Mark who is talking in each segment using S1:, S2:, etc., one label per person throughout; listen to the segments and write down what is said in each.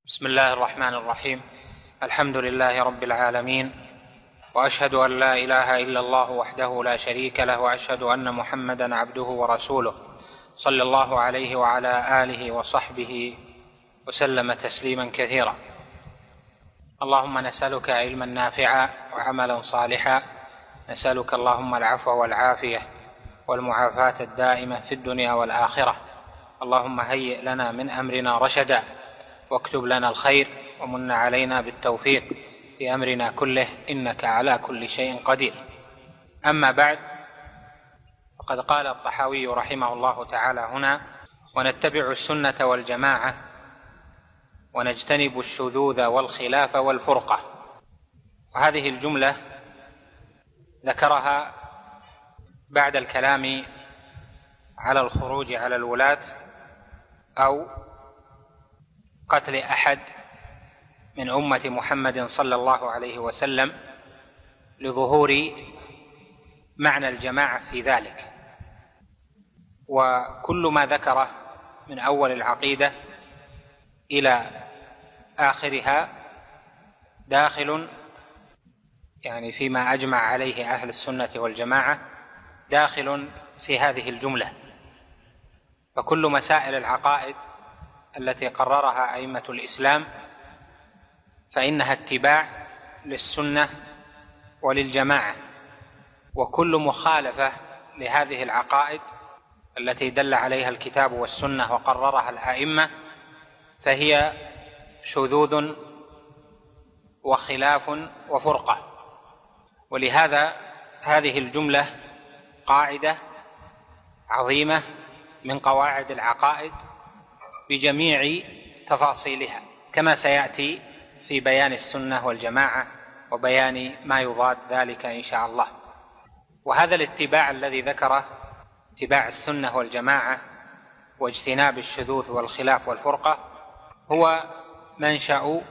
S1: بسم الله الرحمن الرحيم. الحمد لله رب العالمين، وأشهد أن لا إله إلا الله وحده لا شريك له، وأشهد أن محمدا عبده ورسوله صلى الله عليه وعلى آله وصحبه وسلم تسليما كثيرا. اللهم نسألك علما نافعا وعملا صالحا، نسألك اللهم العفو والعافية والمعافاة الدائمة في الدنيا والآخرة. اللهم هيئ لنا من أمرنا رشدا، واكتب لنا الخير، ومن علينا بالتوفيق في أمرنا كله، إنك على كل شيء قدير. أما بعد، فقد قال الطحاوي رحمه الله تعالى هنا: ونتبع السنة والجماعة ونجتنب الشذوذ والخلاف والفرقة. وهذه الجملة ذكرها بعد الكلام على الخروج على الولاة أو قتل أحد من أمة محمد صلى الله عليه وسلم، لظهور معنى الجماعة في ذلك. وكل ما ذكره من أول العقيدة إلى آخرها داخل، يعني فيما أجمع عليه أهل السنة والجماعة، داخل في هذه الجملة. فكل مسائل العقائد التي قررها أئمة الإسلام فإنها اتباع للسنة وللجماعة، وكل مخالفة لهذه العقائد التي دل عليها الكتاب والسنة وقررها الأئمة فهي شذوذ وخلاف وفرقة. ولهذا هذه الجملة قاعدة عظيمة من قواعد العقائد بجميع تفاصيلها، كما سيأتي في بيان السنة والجماعة وبيان ما يضاد ذلك إن شاء الله. وهذا الاتباع الذي ذكره، اتباع السنة والجماعة واجتناب الشذوذ والخلاف والفرقة، هو منشأ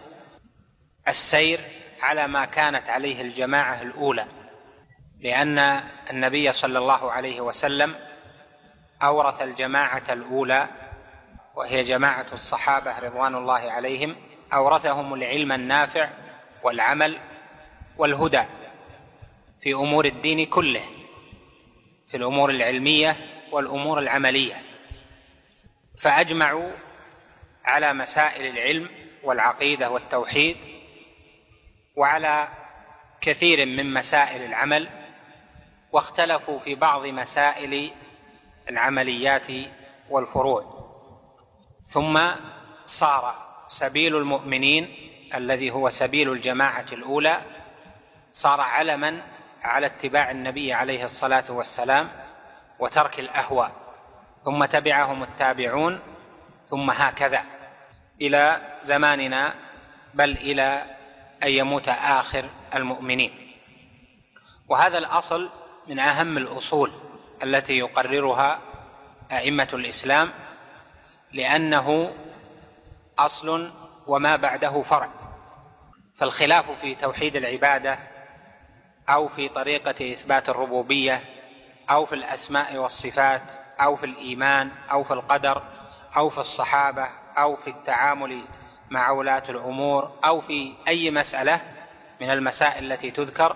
S1: السير على ما كانت عليه الجماعة الأولى، لأن النبي صلى الله عليه وسلم أورث الجماعة الأولى، وهي جماعة الصحابة رضوان الله عليهم، أورثهم العلم النافع والعمل والهدى في أمور الدين كله، في الأمور العلمية والأمور العملية، فأجمعوا على مسائل العلم والعقيدة والتوحيد، وعلى كثير من مسائل العمل، واختلفوا في بعض مسائل العمليات والفروع. ثم صار سبيل المؤمنين الذي هو سبيل الجماعة الأولى صار علما على اتباع النبي عليه الصلاة والسلام وترك الأهواء، ثم تبعهم التابعون، ثم هكذا إلى زماننا، بل إلى أن يموت آخر المؤمنين. وهذا الأصل من أهم الأصول التي يقررها أئمة الإسلام، لأنه أصل وما بعده فرع. فالخلاف في توحيد العبادة أو في طريقة إثبات الربوبية أو في الأسماء والصفات أو في الإيمان أو في القدر أو في الصحابة أو في التعامل مع ولاة الأمور أو في أي مسألة من المسائل التي تذكر،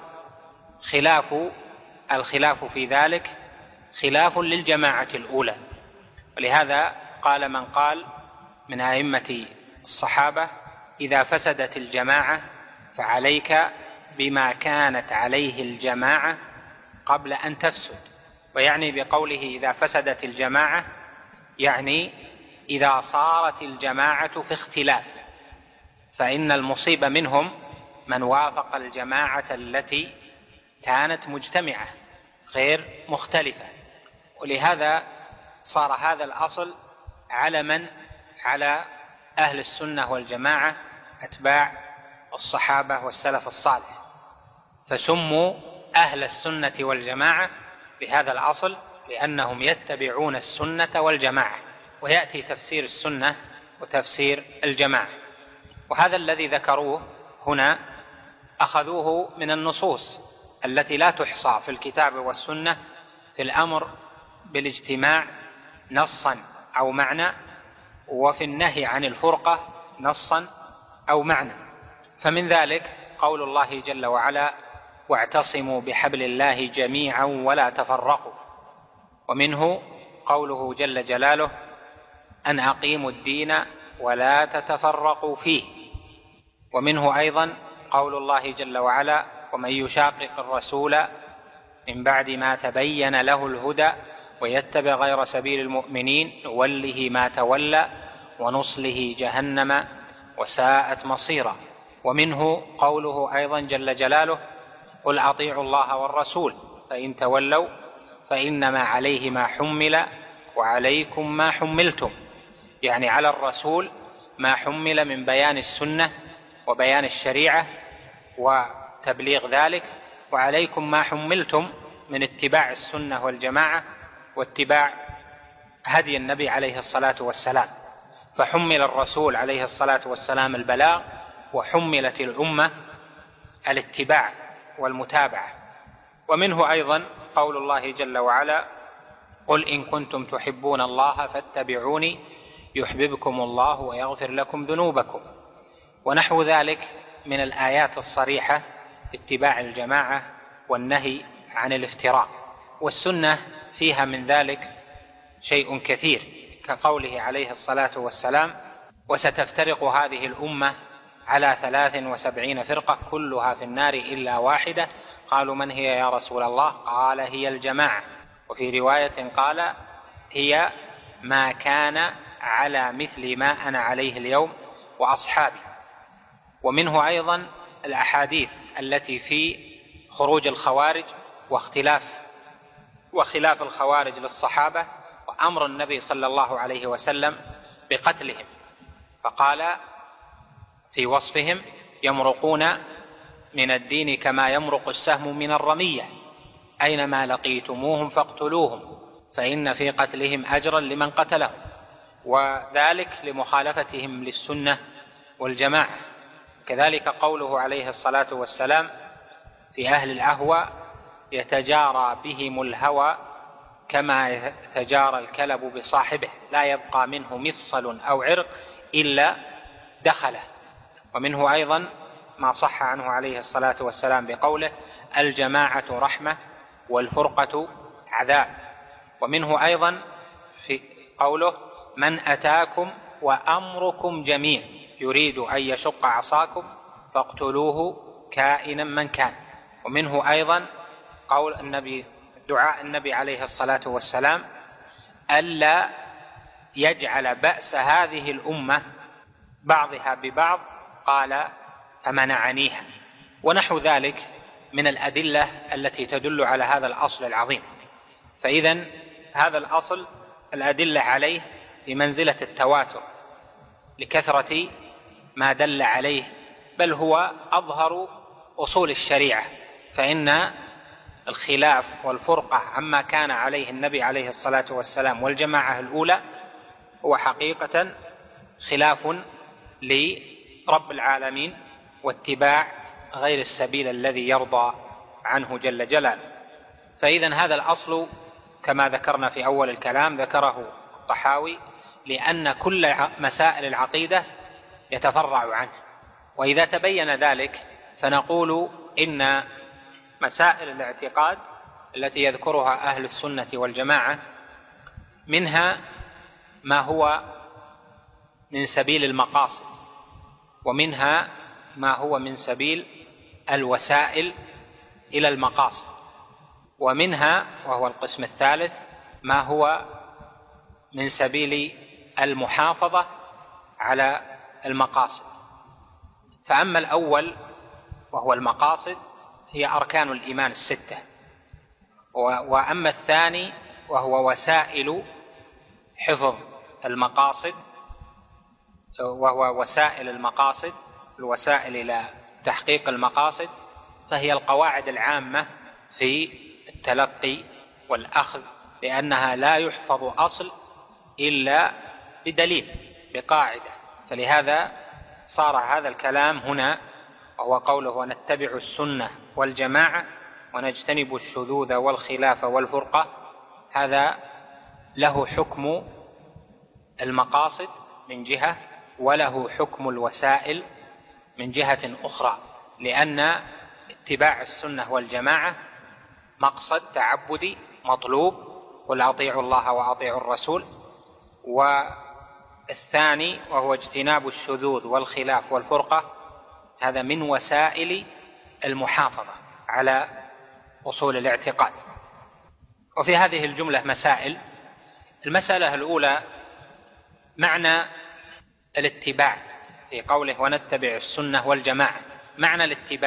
S1: الخلاف في ذلك خلاف للجماعة الأولى. ولهذا قال من قال من أئمة الصحابة: إذا فسدت الجماعة فعليك بما كانت عليه الجماعة قبل أن تفسد. ويعني بقوله إذا فسدت الجماعة، يعني إذا صارت الجماعة في اختلاف، فإن المصيبة منهم من وافق الجماعة التي كانت مجتمعة غير مختلفة. ولهذا صار هذا الأصل علما على أهل السنة والجماعة، أتباع الصحابة والسلف الصالح، فسموا أهل السنة والجماعة بهذا الأصل، لأنهم يتبعون السنة والجماعة. ويأتي تفسير السنة وتفسير الجماعة. وهذا الذي ذكروه هنا أخذوه من النصوص التي لا تحصى في الكتاب والسنة في الأمر بالاجتماع نصا أو معنى، وفي النهي عن الفرقة نصا أو معنى. فمن ذلك قول الله جل وعلا: واعتصموا بحبل الله جميعا ولا تفرقوا. ومنه قوله جل جلاله: أن أقيموا الدين ولا تتفرقوا فيه. ومنه أيضا قول الله جل وعلا: ومن يشاقق الرسول من بعد ما تبين له الهدى ويتبع غير سبيل المؤمنين نوله ما تولى ونصله جهنم وساءت مصيرا. ومنه قوله أيضا جل جلاله: قل أطيعوا الله والرسول فإن تولوا فإنما عليه ما حمل وعليكم ما حملتم، يعني على الرسول ما حمل من بيان السنة وبيان الشريعة وتبليغ ذلك، وعليكم ما حملتم من اتباع السنة والجماعة واتباع هدي النبي عليه الصلاة والسلام. فحمل الرسول عليه الصلاة والسلام البلاغ، وحملت الأمة الاتباع والمتابعة. ومنه أيضا قول الله جل وعلا: قل إن كنتم تحبون الله فاتبعوني يحببكم الله ويغفر لكم ذنوبكم. ونحو ذلك من الآيات الصريحة اتباع الجماعة والنهي عن الافتراء. والسنة فيها من ذلك شيء كثير، كقوله عليه الصلاة والسلام: وستفترق هذه الأمة على 73 فرقة كلها في النار إلا واحدة. قالوا: من هي يا رسول الله؟ قال: هي الجماعة. وفي رواية قال: هي ما كان على مثل ما أنا عليه اليوم وأصحابي. ومنه أيضا الأحاديث التي في خروج الخوارج وخلاف الخوارج للصحابة، وأمر النبي صلى الله عليه وسلم بقتلهم، فقال في وصفهم: يمرقون من الدين كما يمرق السهم من الرمية، أينما لقيتموهم فاقتلوهم فإن في قتلهم أجرا لمن قتلهم، وذلك لمخالفتهم للسنة والجماعة. كذلك قوله عليه الصلاة والسلام في أهل الأهوى: يتجارى بهم الهوى كما يتجارى الكلب بصاحبه، لا يبقى منه مفصل أو عرق إلا دخله. ومنه أيضا ما صح عنه عليه الصلاة والسلام بقوله: الجماعة رحمة والفرقة عذاب. ومنه أيضا في قوله: من أتاكم وأمركم جميع يريد أن يشق عصاكم فاقتلوه كائنا من كان. ومنه أيضا قول النبي، دعاء النبي عليه الصلاة والسلام: ألا يجعل بأس هذه الأمة بعضها ببعض، قال: فمنعنيها. ونحو ذلك من الأدلة التي تدل على هذا الأصل العظيم. فإذن هذا الأصل الأدلة عليه بمنزلة التواتر لكثرة ما دل عليه، بل هو أظهر أصول الشريعة. فإن الخلاف والفرقة عما كان عليه النبي عليه الصلاة والسلام والجماعة الأولى هو حقيقة خلاف لرب العالمين واتباع غير السبيل الذي يرضى عنه جل جلاله. فإذن هذا الأصل كما ذكرنا في أول الكلام ذكره الطحاوي لأن كل مسائل العقيدة يتفرع عنه. وإذا تبين ذلك فنقول إن مسائل الاعتقاد التي يذكرها أهل السنة والجماعة منها ما هو من سبيل المقاصد، ومنها ما هو من سبيل الوسائل إلى المقاصد، ومنها وهو القسم الثالث ما هو من سبيل المحافظة على المقاصد. فأما الأول وهو المقاصد هي أركان الإيمان الستة، وأما الثاني وهو وسائل حفظ المقاصد، وهو وسائل المقاصد، الوسائل إلى تحقيق المقاصد، فهي القواعد العامة في التلقي والأخذ، لأنها لا يحفظ أصل إلا بدليل، بقاعدة. فلهذا صار هذا الكلام هنا وهو قوله: ونتبع السنة والجماعة ونجتنب الشذوذ والخلاف والفرقة، هذا له حكم المقاصد من جهة، وله حكم الوسائل من جهة أخرى، لأن اتباع السنة والجماعة مقصد تعبدي مطلوب، قل أطيعوا الله وأطيعوا الرسول. والثاني وهو اجتناب الشذوذ والخلاف والفرقة، هذا من وسائل المحافظة على أصول الاعتقاد. وفي هذه الجملة مسائل. المسألة الأولى معنى الاتباع في قوله ونتبع السنة والجماعة. معنى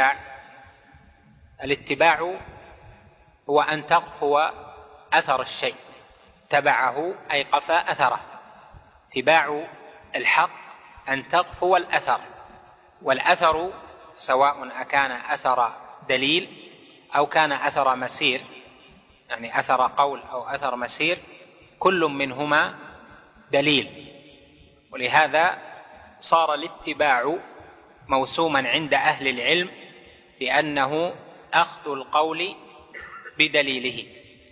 S1: الاتباع هو أن تقفو أثر الشيء، تبعه أي قفى أثره. اتباع الحق أن تقفو الأثر، والأثر سواء أكان أثر دليل أو كان أثر مسير، يعني أثر قول أو أثر مسير، كل منهما دليل. ولهذا صار الاتباع موسوما عند أهل العلم بأنه أخذ القول بدليله.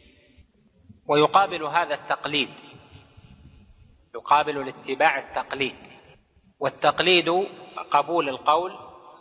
S1: ويقابل هذا التقليد، يقابل الاتباع التقليد، والتقليد قبول القول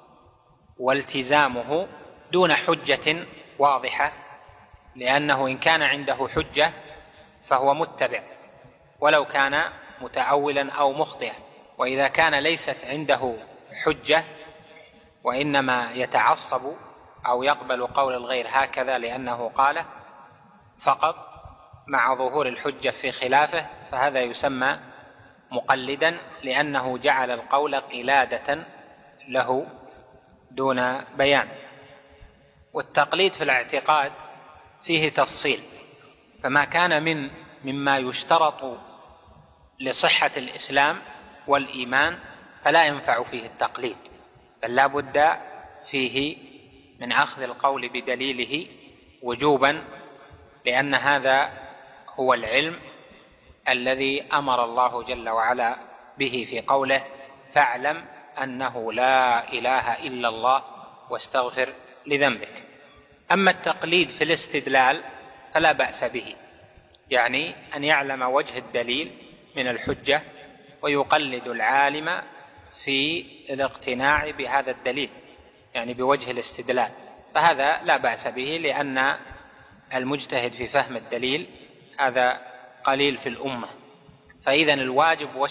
S1: والتزامه دون حجة واضحة، لأنه إن كان عنده حجة فهو متبع ولو كان متأولا أو مخطئا. وإذا كان ليست عنده حجة وإنما يتعصب أو يقبل قول الغير هكذا لأنه قال فقط مع ظهور الحجة في خلافه، فهذا يسمى مقلدا، لأنه جعل القول قلادة له دون بيان. والتقليد في الاعتقاد فيه تفصيل، فما كان مما يشترط لصحة الإسلام والإيمان فلا ينفع فيه التقليد، بل لا بد فيه من أخذ القول بدليله وجوبا، لأن هذا هو العلم الذي أمر الله جل وعلا به في قوله فاعلم أنه لا إله إلا الله واستغفر لذنبك. أما التقليد في الاستدلال فلا بأس به، يعني أن يعلم وجه الدليل من الحجة ويقلد العالم في الاقتناع بهذا الدليل، يعني بوجه الاستدلال، فهذا لا بأس به، لأن المجتهد في فهم الدليل هذا قليل في الأمة. فإذن الواجب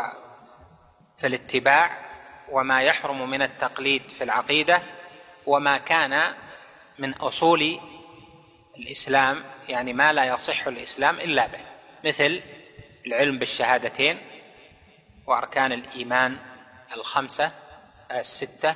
S1: في الاتباع وما يحرم من التقليد في العقيدة، وما كان من أصول الإسلام، يعني ما لا يصح الإسلام إلا به، مثل العلم بالشهادتين وأركان الإيمان الستة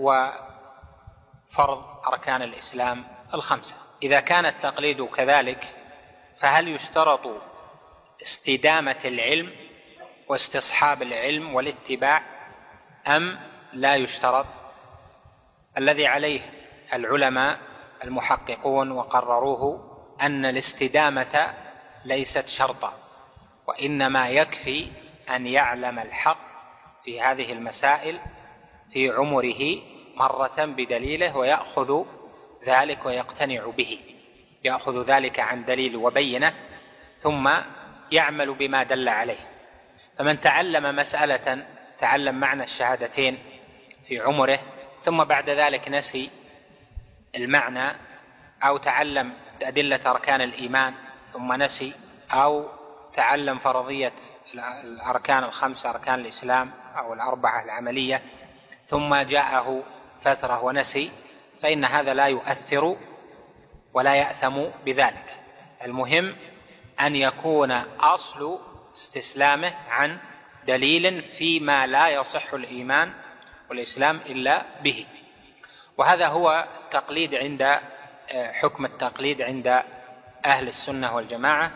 S1: وفرض أركان الإسلام 5. إذا كان التقليد كذلك فهل يشترط استدامة العلم واستصحاب العلم والاتباع أم لا يشترط؟ الذي عليه العلماء المحققون وقرروه أن الاستدامة ليست شرطا، وإنما يكفي أن يعلم الحق في هذه المسائل في عمره مرة بدليله ويأخذ ذلك ويقتنع به، يأخذ ذلك عن دليل وبينه ثم يعمل بما دل عليه. فمن تعلم مسألة، تعلم معنى الشهادتين في عمره ثم بعد ذلك نسي المعنى، أو تعلم أدلة أركان الإيمان ثم نسي، أو تعلم فرضية الأركان 5 أركان الإسلام أو 4 العملية ثم جاءه فترة ونسي، فإن هذا لا يؤثر ولا يأثم بذلك. المهم أن يكون أصل استسلامه عن دليل فيما لا يصح الإيمان والإسلام إلا به. وهذا هو التقليد عند حكم التقليد عند أهل السنة والجماعة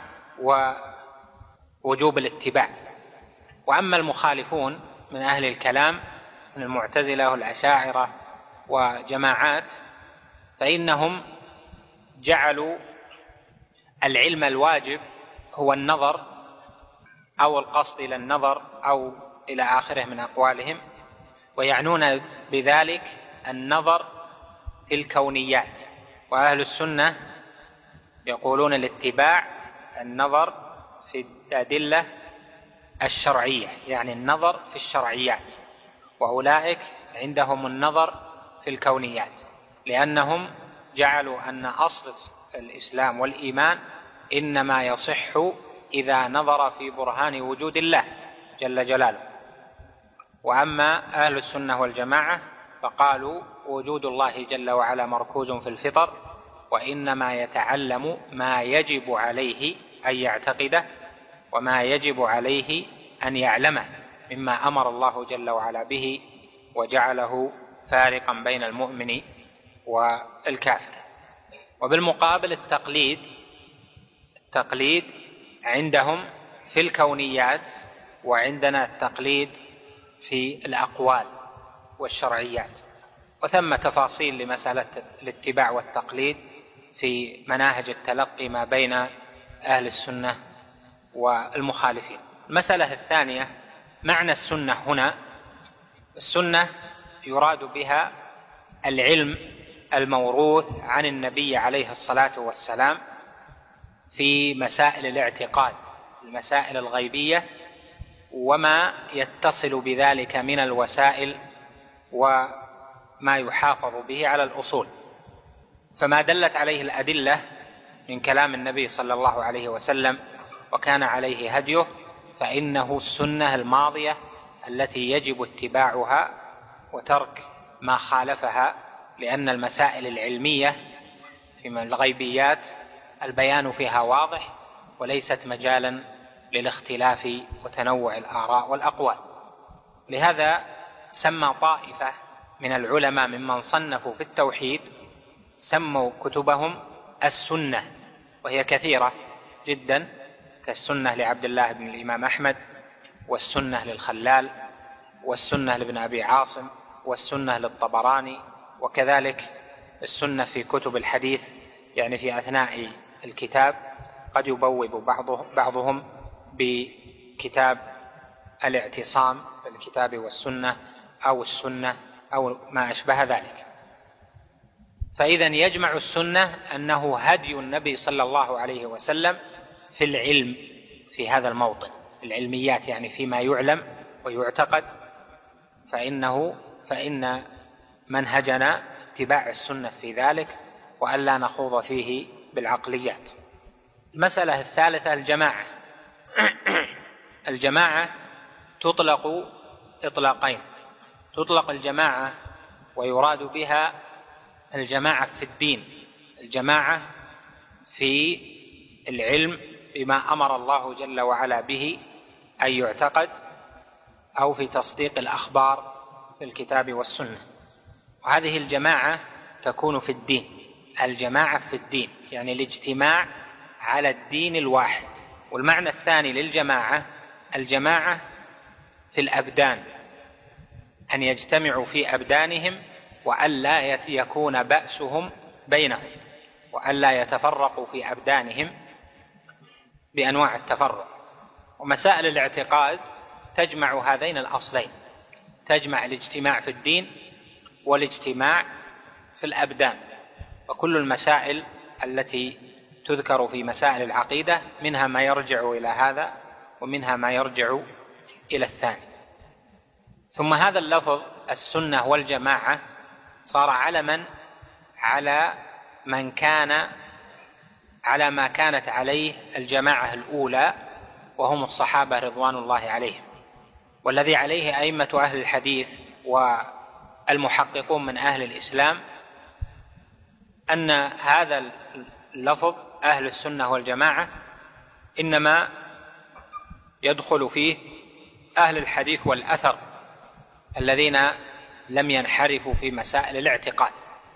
S1: ووجوب الاتباع. وأما المخالفون من أهل الكلام من المعتزلة والأشاعرة وجماعات، فإنهم جعلوا العلم الواجب هو النظر أو القصد إلى النظر أو إلى آخره من أقوالهم، ويعنون بذلك النظر في الكونيات. وأهل السنة يقولون الاتباع النظر في الأدلة الشرعية، يعني النظر في الشرعيات. وأولئك عندهم النظر في الكونيات، لأنهم جعلوا أن أصل الإسلام والإيمان إنما يصح إذا نظر في برهان وجود الله جل جلاله. وأما أهل السنة والجماعة فقالوا وجود الله جل وعلا مركوز في الفطر، وإنما يتعلم ما يجب عليه أن يعتقده وما يجب عليه أن يعلمه مما أمر الله جل وعلا به وجعله فارقا بين المؤمن والكافر. وبالمقابل التقليد عندهم في الكونيات، وعندنا التقليد في الأقوال والشرعيات. وثم تفاصيل لمسألة الاتباع والتقليد في مناهج التلقي ما بين أهل السنة والمخالفين. المسألة الثانية معنى السنة هنا. السنة يراد بها العلم الموروث عن النبي عليه الصلاة والسلام في مسائل الاعتقاد، المسائل الغيبية، وما يتصل بذلك من الوسائل وما يحافظ به على الأصول. فما دلت عليه الأدلة من كلام النبي صلى الله عليه وسلم وكان عليه هديه فإنه السنة الماضية التي يجب اتباعها وترك ما خالفها، لأن المسائل العلمية في الغيبيات البيان فيها واضح وليست مجالا للاختلاف وتنوع الآراء والأقوال. لهذا سمى طائفة من العلماء ممن صنفوا في التوحيد سموا كتبهم السنة، وهي كثيرة جدا، كالسنة لعبد الله بن الإمام أحمد، والسنة للخلال، والسنة لابن أبي عاصم، والسنة للطبراني، وكذلك السنة في كتب الحديث، يعني في أثناء الكتاب قد يبوب بعضهم بكتاب الاعتصام بالكتاب والسنة أو السنة أو ما أشبه ذلك. فإذا يجمع السنة أنه هدي النبي صلى الله عليه وسلم في العلم في هذا الموطن، العلميات يعني فيما يعلم ويعتقد، فإن منهجنا اتباع السنة في ذلك وألا نخوض فيه بالعقليات. المسألة الثالثة الجماعة. الجماعة تطلق إطلاقين: تطلق الجماعة ويراد بها الجماعة في الدين، الجماعة في العلم بما أمر الله جل وعلا به أن يعتقد، أو في تصديق الأخبار في الكتاب والسنة. وهذه الجماعة تكون في الدين، الجماعة في الدين يعني الاجتماع على الدين الواحد. والمعنى الثاني للجماعة الجماعة في الأبدان، أن يجتمعوا في أبدانهم وألا يكون بأسهم بينهم، وألا يتفرقوا في أبدانهم بأنواع التفرق. ومسائل الاعتقاد تجمع هذين الأصلين، تجمع الاجتماع في الدين والاجتماع في الأبدان. وكل المسائل التي تذكر في مسائل العقيدة منها ما يرجع إلى هذا ومنها ما يرجع إلى الثاني. ثم هذا اللفظ السنة والجماعة صار علما على ما كانت عليه الجماعة الأولى وهم الصحابة رضوان الله عليهم، والذي عليه أئمة أهل الحديث والمحققون من أهل الإسلام، أن هذا اللفظ أهل السنة والجماعة إنما يدخل فيه أهل الحديث والأثر الذين لم ينحرفوا في مسائل الاعتقاد.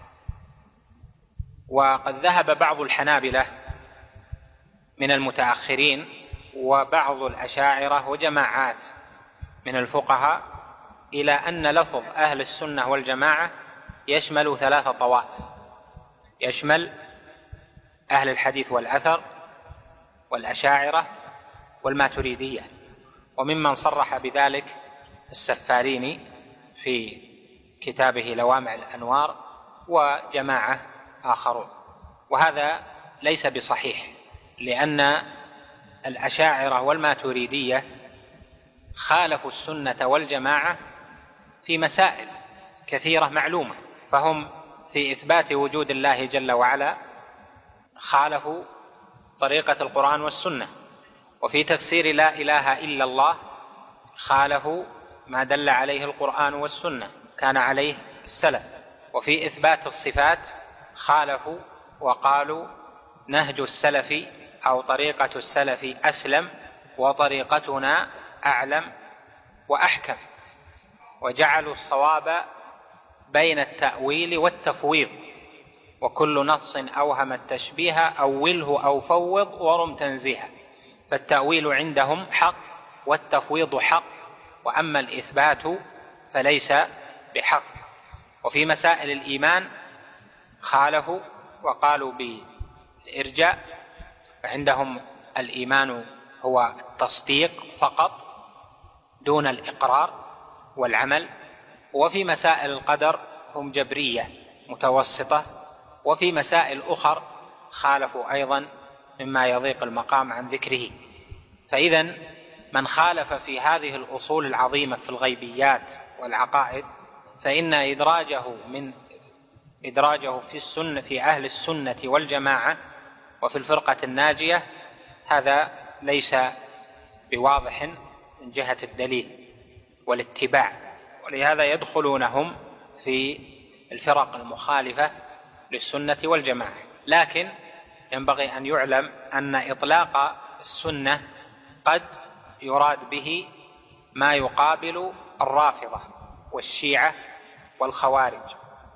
S1: وقد ذهب بعض الحنابلة من المتأخرين وبعض الأشاعرة وجماعات من الفقهاء إلى أن لفظ أهل السنة والجماعة يشمل 3 طوائف، يشمل أهل الحديث والأثر والأشاعرة والماتريدية. وممن صرح بذلك السفاريني في كتابه لوامع الأنوار وجماعة آخرون. وهذا ليس بصحيح، لأن الأشاعرة والماتريدية خالفوا السنة والجماعة في مسائل كثيرة معلومة، فهم في إثبات وجود الله جل وعلا خالفوا طريقة القرآن والسنة، وفي تفسير لا إله إلا الله خالفوا ما دل عليه القرآن والسنة كان عليه السلف، وفي إثبات الصفات خالفوا وقالوا نهج السلف أو طريقة السلف أسلم وطريقتنا أعلم وأحكم، وجعلوا الصواب بين التأويل والتفويض، وكل نص أوهم التشبيه أوله أو فوض ورم تنزيها، فالتأويل عندهم حق والتفويض حق، وأما الإثبات فليس بحق. وفي مسائل الإيمان خالفوا وقالوا بالإرجاء، فعندهم الإيمان هو التصديق فقط دون الإقرار والعمل. وفي مسائل القدر هم جبرية متوسطة، وفي مسائل أخر خالفوا أيضا مما يضيق المقام عن ذكره. فإذن من خالف في هذه الأصول العظيمة في الغيبيات والعقائد فإن إدراجه في السنة في أهل السنة والجماعة وفي الفرقة الناجية هذا ليس بواضح من جهة الدليل والاتباع، ولهذا يدخلونهم في الفرق المخالفة للسنة والجماعة. لكن ينبغي أن يعلم أن إطلاق السنة قد يراد به ما يقابل الرافضة والشيعة والخوارج،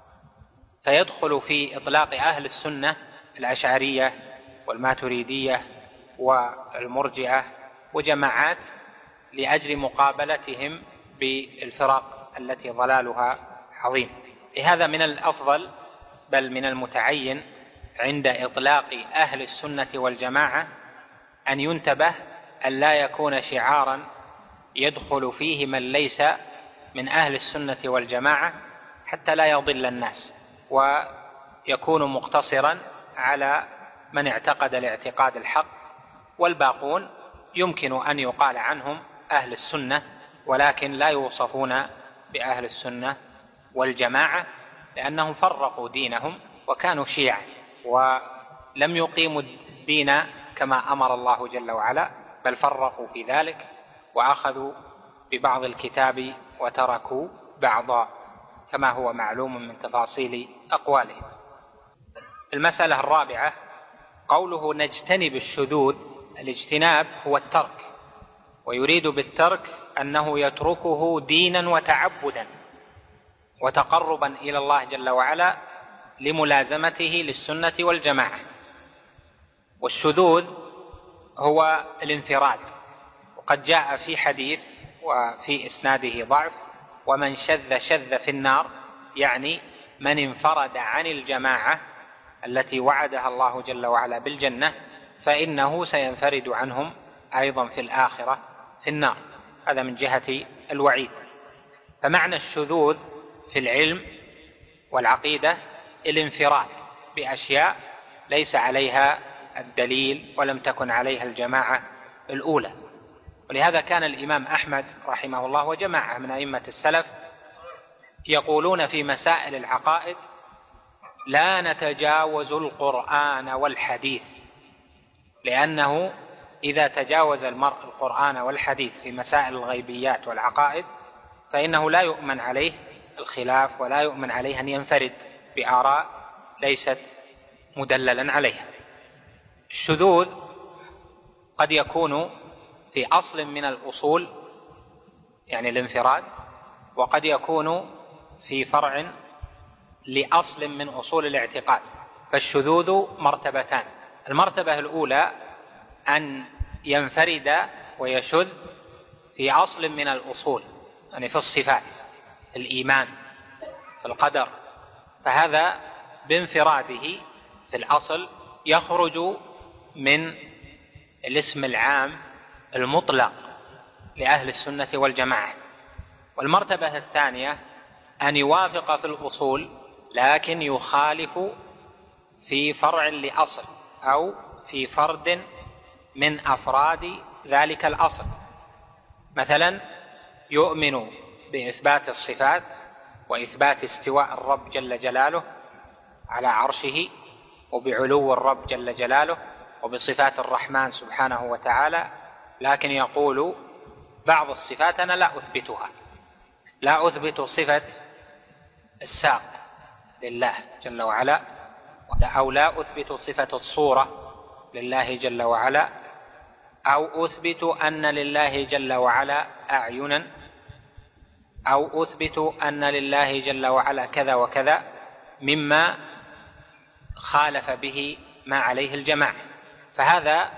S1: فيدخل في إطلاق أهل السنة الأشعرية والماتريدية والمرجئة وجماعات لأجل مقابلتهم بالفرق التي ضلالها عظيم. لهذا من الأفضل بل من المتعين عند إطلاق أهل السنة والجماعة أن ينتبه أن لا يكون شعارا يدخل فيه من ليس من أهل السنة والجماعة حتى لا يضل الناس، ويكون مقتصرا على من اعتقد الاعتقاد الحق، والباقون يمكن أن يقال عنهم أهل السنة ولكن لا يوصفون بأهل السنة والجماعة، لأنهم فرقوا دينهم وكانوا شيعا ولم يقيموا الدين كما أمر الله جل وعلا، بل فرقوا في ذلك وأخذوا ببعض الكتاب وتركوا بعضا كما هو معلوم من تفاصيل أقوالهم. المسألة الرابعة قوله نجتنب الشذوذ. الاجتناب هو الترك، ويريد بالترك أنه يتركه دينا وتعبدا وتقربا إلى الله جل وعلا لملازمته للسنة والجماعة. والشذوذ هو الانفراد، وقد جاء في حديث وفي إسناده ضعف ومن شذ شذ في النار، يعني من انفرد عن الجماعة التي وعدها الله جل وعلا بالجنة فإنه سينفرد عنهم أيضا في الآخرة في النار. هذا من جهة الوعيد. فمعنى الشذوذ في العلم والعقيدة الانفراد بأشياء ليس عليها الدليل ولم تكن عليها الجماعة الأولى. ولهذا كان الإمام أحمد رحمه الله وجماعة من أئمة السلف يقولون في مسائل العقائد لا نتجاوز القرآن والحديث، لأنه إذا تجاوز المرء القرآن والحديث في مسائل الغيبيات والعقائد فإنه لا يؤمن عليه الخلاف ولا يؤمن عليه أن ينفرد بآراء ليست مدللا عليها. الشذوذ قد يكون في أصل من الأصول يعني الانفراد، وقد يكون في فرع لأصل من أصول الاعتقاد. فالشذوذ مرتبتان: المرتبة الأولى أن ينفرد ويشذ في أصل من الأصول، يعني في الصفات، الإيمان، في القدر، فهذا بانفراده في الأصل يخرج من الاسم العام المطلق لأهل السنة والجماعة. والمرتبة الثانية أن يوافق في الأصول لكن يخالف في فرع لأصل أو في فرد من أفراد ذلك الأصل. مثلا يؤمن بإثبات الصفات وإثبات استواء الرب جل جلاله على عرشه، وبعلو الرب جل جلاله، وبصفات الرحمن سبحانه وتعالى، لكن يقول بعض الصفات أنا لا أثبتها، لا أثبت صفة الساق لله جل وعلا، أو لا أثبت صفة الصورة لله جل وعلا، أو أثبت أن لله جل وعلا أعينا، أو أثبت أن لله جل وعلا كذا وكذا مما خالف به ما عليه الجماعة، فهذا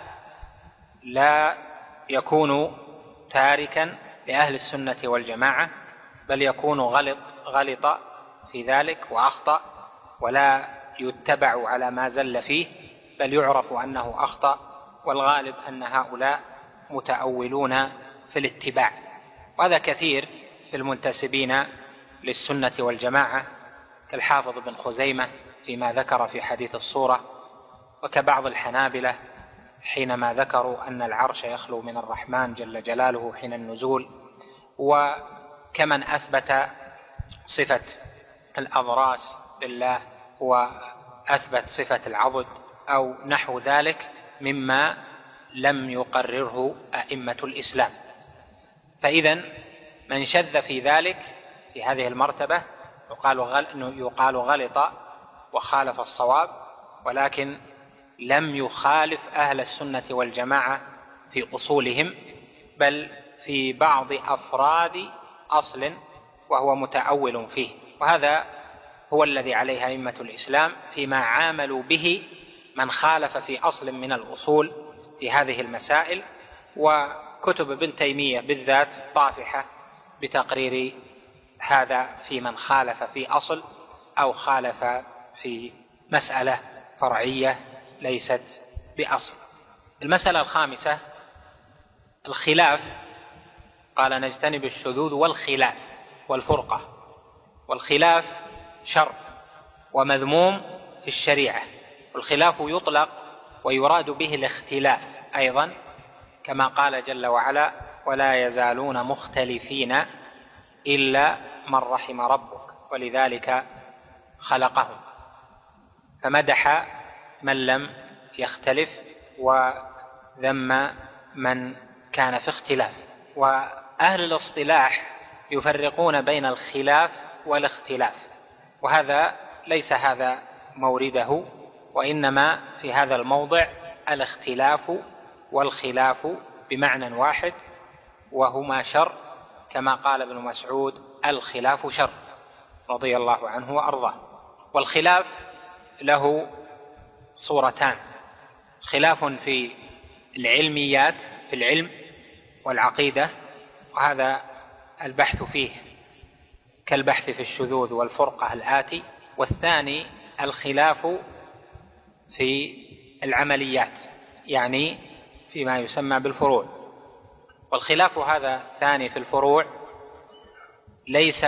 S1: لا يكون تاركا لأهل السنة والجماعة، بل يكون غلط في ذلك وأخطأ، ولا يتبع على ما زل فيه، بل يعرف أنه أخطأ، والغالب أن هؤلاء متأولون في الاتباع. وهذا كثير في المنتسبين للسنة والجماعة، كالحافظ بن خزيمة فيما ذكر في حديث الصورة، وكبعض الحنابلة حينما ذكروا أن العرش يخلو من الرحمن جل جلاله حين النزول، وكمن أثبت صفة الأضراس لله وأثبت صفة العضد أو نحو ذلك مما لم يقرره أئمة الإسلام. فإذن من شذ في ذلك في هذه المرتبة يقال غلط وخالف الصواب، ولكن لم يخالف أهل السنة والجماعة في أصولهم، بل في بعض أفراد أصل وهو متأول فيه. وهذا هو الذي عليه أئمة الإسلام فيما عاملوا به من خالف في أصل من الأصول في هذه المسائل، وكتب ابن تيمية بالذات طافحة بتقرير هذا في من خالف في أصل أو خالف في مسألة فرعية ليست بأصل. المسألة الخامسة الخلاف، قال نجتنب الشذوذ والخلاف والفرقة. والخلاف شر ومذموم في الشريعة، والخلاف يطلق ويراد به الاختلاف أيضا، كما قال جل وعلا ولا يزالون مختلفين إلا من رحم ربك ولذلك خلقهم، فمدح من لم يختلف وذم من كان في اختلاف. وأهل الاصطلاح يفرقون بين الخلاف والاختلاف، وهذا ليس هذا مورده، وإنما في هذا الموضع الاختلاف والخلاف بمعنى واحد، وهما شر، كما قال ابن مسعود الخلاف شر رضي الله عنه وأرضاه. والخلاف له صورتان: خلاف في العلميات في العلم والعقيدة، وهذا البحث فيه كالبحث في الشذوذ والفرقة الآتي. والثاني الخلاف في العمليات، يعني فيما يسمى بالفروع. والخلاف هذا الثاني في الفروع ليس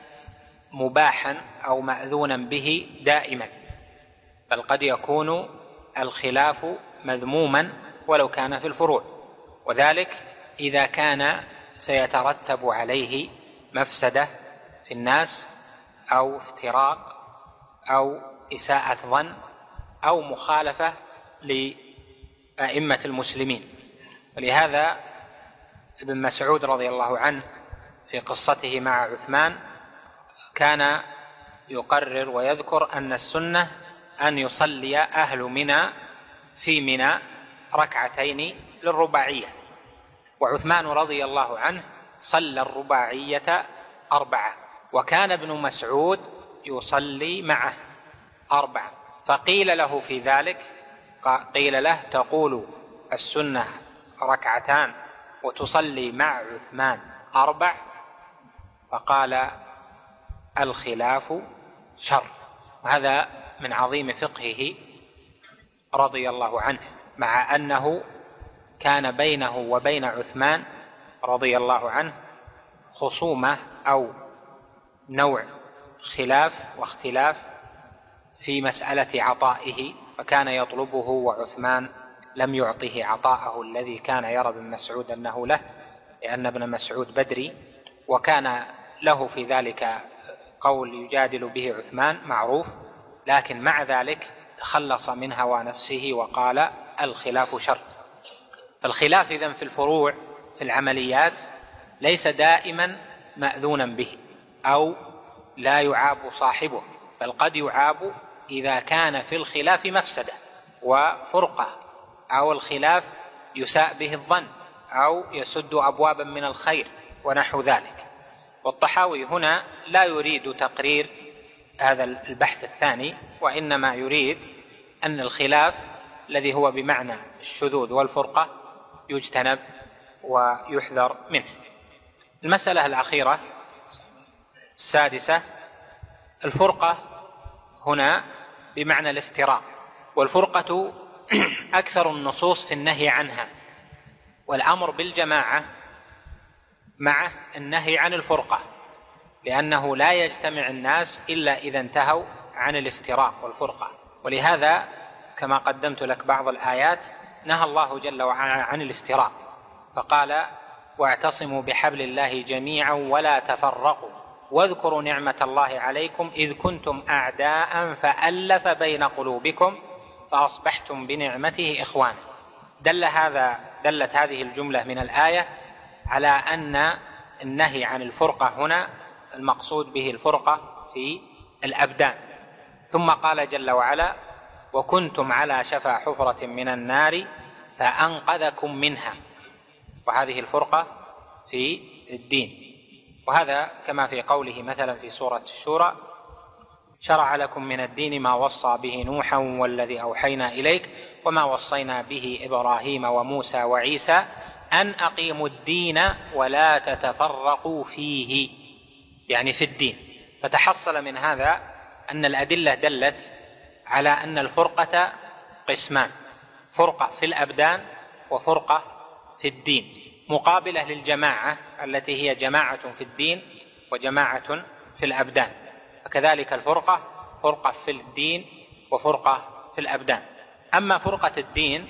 S1: مباحا أو مأذونا به دائما، بل قد يكون الخلاف مذموما ولو كان في الفروع، وذلك إذا كان سيترتب عليه مفسدة في الناس أو افتراق أو إساءة ظن أو مخالفة لأئمة المسلمين. ولهذا ابن مسعود رضي الله عنه في قصته مع عثمان كان يقرر ويذكر أن السنة أن يصلي أهل منى في منى ركعتين للرباعية، وعثمان رضي الله عنه صلى الرباعية 4، وكان ابن مسعود يصلي معه 4، فقيل له في ذلك، قيل له تقول السنة ركعتان وتصلي مع عثمان 4، فقال الخلاف شر. وهذا من عظيم فقهه رضي الله عنه، مع أنه كان بينه وبين عثمان رضي الله عنه خصومة أو نوع خلاف واختلاف في مسألة عطائه، فكان يطلبه وعثمان لم يعطه عطاءه الذي كان يرى ابن مسعود أنه له، لأن ابن مسعود بدري، وكان له في ذلك قول يجادل به عثمان معروف، لكن مع ذلك تخلص من هوى نفسه وقال الخلاف شر. فالخلاف إذن في الفروع في العمليات ليس دائما مأذونا به أو لا يعاب صاحبه، بل قد يعاب إذا كان في الخلاف مفسدة وفرقة، أو الخلاف يساء به الظن أو يسد أبوابا من الخير ونحو ذلك. والطحاوي هنا لا يريد تقرير هذا البحث الثاني، وإنما يريد أن الخلاف الذي هو بمعنى الشذوذ والفرقة يجتنب ويحذر منه. المسألة الأخيرة السادسة، الفرقة هنا بمعنى الافتراق، والفرقة أكثر النصوص في النهي عنها، والأمر بالجماعة مع النهي عن الفرقة، لأنه لا يجتمع الناس إلا إذا انتهوا عن الافتراق والفرقة. ولهذا كما قدمت لك بعض الآيات نهى الله جل وعلا عن الافتراق، فقال واعتصموا بحبل الله جميعا ولا تفرقوا واذكروا نعمة الله عليكم إذ كنتم أعداء فألف بين قلوبكم فأصبحتم بنعمته إخوانا. دلت هذه الجملة من الآية على أن النهي عن الفرقة هنا المقصود به الفرقة في الأبدان. ثم قال جل وعلا وكنتم على شفا حفرة من النار فأنقذكم منها، وهذه الفرقة في الدين. وهذا كما في قوله مثلا في سورة الشورى شرع لكم من الدين ما وصى به نوحا والذي أوحينا إليك وما وصينا به إبراهيم وموسى وعيسى أن أقيموا الدين ولا تتفرقوا فيه، يعني في الدين. فتحصل من هذا أن الأدلة دلت على أن الفرقة قسمان، فرقة في الأبدان وفرقة في الدين، مقابلة للجماعة التي هي جماعة في الدين وجماعة في الأبدان. فكذلك الفرقة فرقة في الدين وفرقة في الأبدان. أما فرقة الدين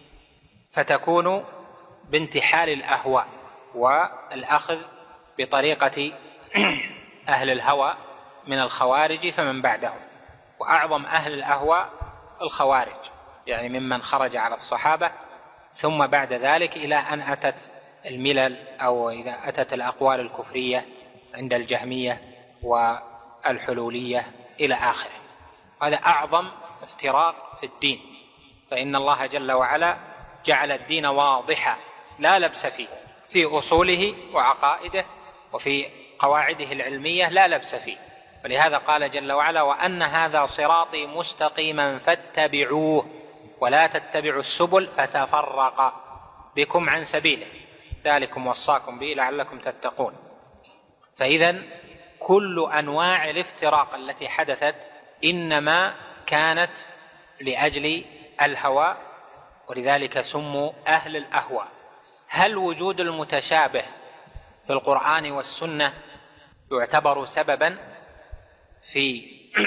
S1: فتكون بانتحال الأهواء والأخذ بطريقة أهل الهوى من الخوارج فمن بعدهم، وأعظم أهل الأهواء الخوارج، يعني ممن خرج على الصحابة، ثم بعد ذلك إلى أن أتت الملل أو إذا أتت الأقوال الكفرية عند الجهمية والحلولية إلى آخره. هذا أعظم افتراق في الدين، فإن الله جل وعلا جعل الدين واضحا لا لبس فيه، في أصوله وعقائده وفي قواعده العلمية لا لبس فيه. ولهذا قال جل وعلا وأن هذا صراطي مستقيما فاتبعوه ولا تتبعوا السبل فتفرق بكم عن سبيله ذلكم وصاكم به لعلكم تتقون. فإذن كل أنواع الافتراق التي حدثت إنما كانت لأجل الهوى، ولذلك سموا أهل الأهواء. هل وجود المتشابه في القرآن والسنة يعتبر سببا في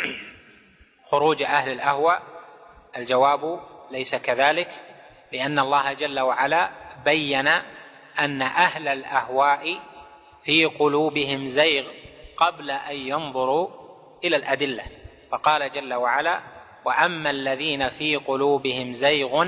S1: خروج أهل الأهواء؟ الجواب ليس كذلك، لأن الله جل وعلا بين أن أهل الأهواء في قلوبهم زيغ قبل أن ينظروا إلى الأدلة، فقال جل وعلا وأما الذين في قلوبهم زيغ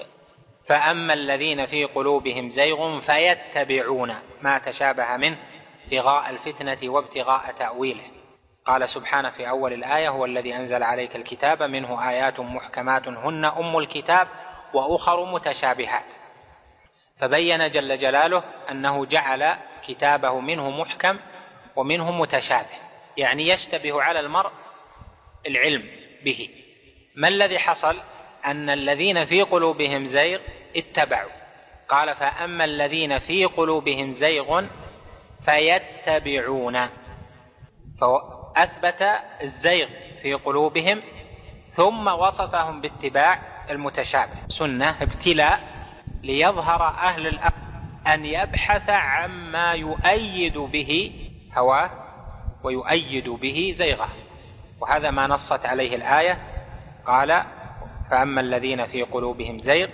S1: زيغ فيتبعون ما تشابه منه ابتغاء الفتنة وابتغاء تأويله. قال سبحانه في أول الآية هو الذي أنزل عليك الكتاب منه آيات محكمات هن أم الكتاب وأخر متشابهات. فبين جل جلاله أنه جعل كتابه منه محكم ومنه متشابه، يعني يشتبه على المرء العلم به. ما الذي حصل؟ أن الذين في قلوبهم زيغ اتبعوا، قال فأما الذين في قلوبهم زيغ فيتبعون، فأثبت الزيغ في قلوبهم ثم وصفهم باتباع المتشابه. سنة ابتلاء ليظهر أهل الأمر أن يبحث عما يؤيد به هواه ويؤيد به زيغه، وهذا ما نصت عليه الآية. قال فأما الذين في قلوبهم زيغ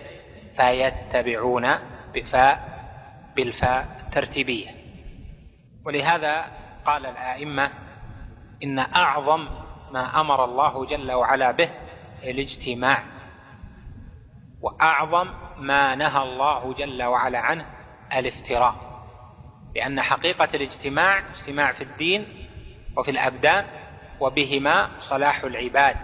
S1: فيتبعون بالفاء الترتيبية. ولهذا قال الآئمة إن أعظم ما أمر الله جل وعلا به الاجتماع، وأعظم ما نهى الله جل وعلا عنه الافتراق، لأن حقيقة الاجتماع اجتماع في الدين وفي الأبدان، وبهما صلاح العباد.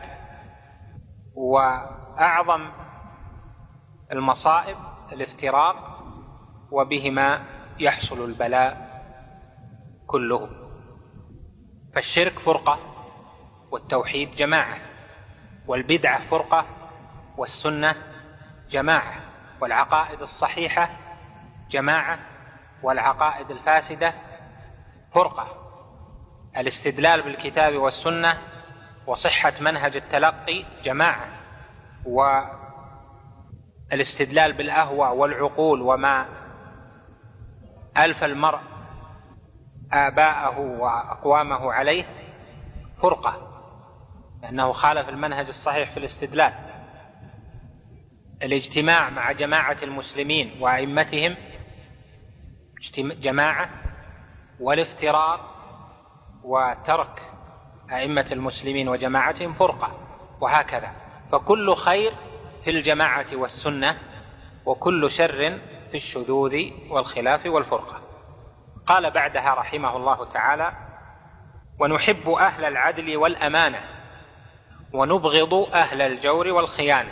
S1: وأعظم المصائب الافتراق، وبهما يحصل البلاء كله. فالشرك فرقة، والتوحيد جماعة، والبدعة فرقة، والسنة جماعة، والعقائد الصحيحة جماعة، والعقائد الفاسدة فرقة. الاستدلال بالكتاب والسنة وصحة منهج التلقي جماعة، والاستدلال بالأهواء والعقول وما ألف المرء آباءه وأقوامه عليه فرقة، لأنه خالف المنهج الصحيح في الاستدلال. الاجتماع مع جماعة المسلمين وأئمتهم جماعة، والافتراق وترك أئمة المسلمين وجماعتهم فرقة، وهكذا. فكل خير في الجماعة والسنة، وكل شر في الشذوذ والخلاف والفرقة. قال بعدها رحمه الله تعالى: ونحب أهل العدل والأمانة، ونبغض أهل الجور والخيانة.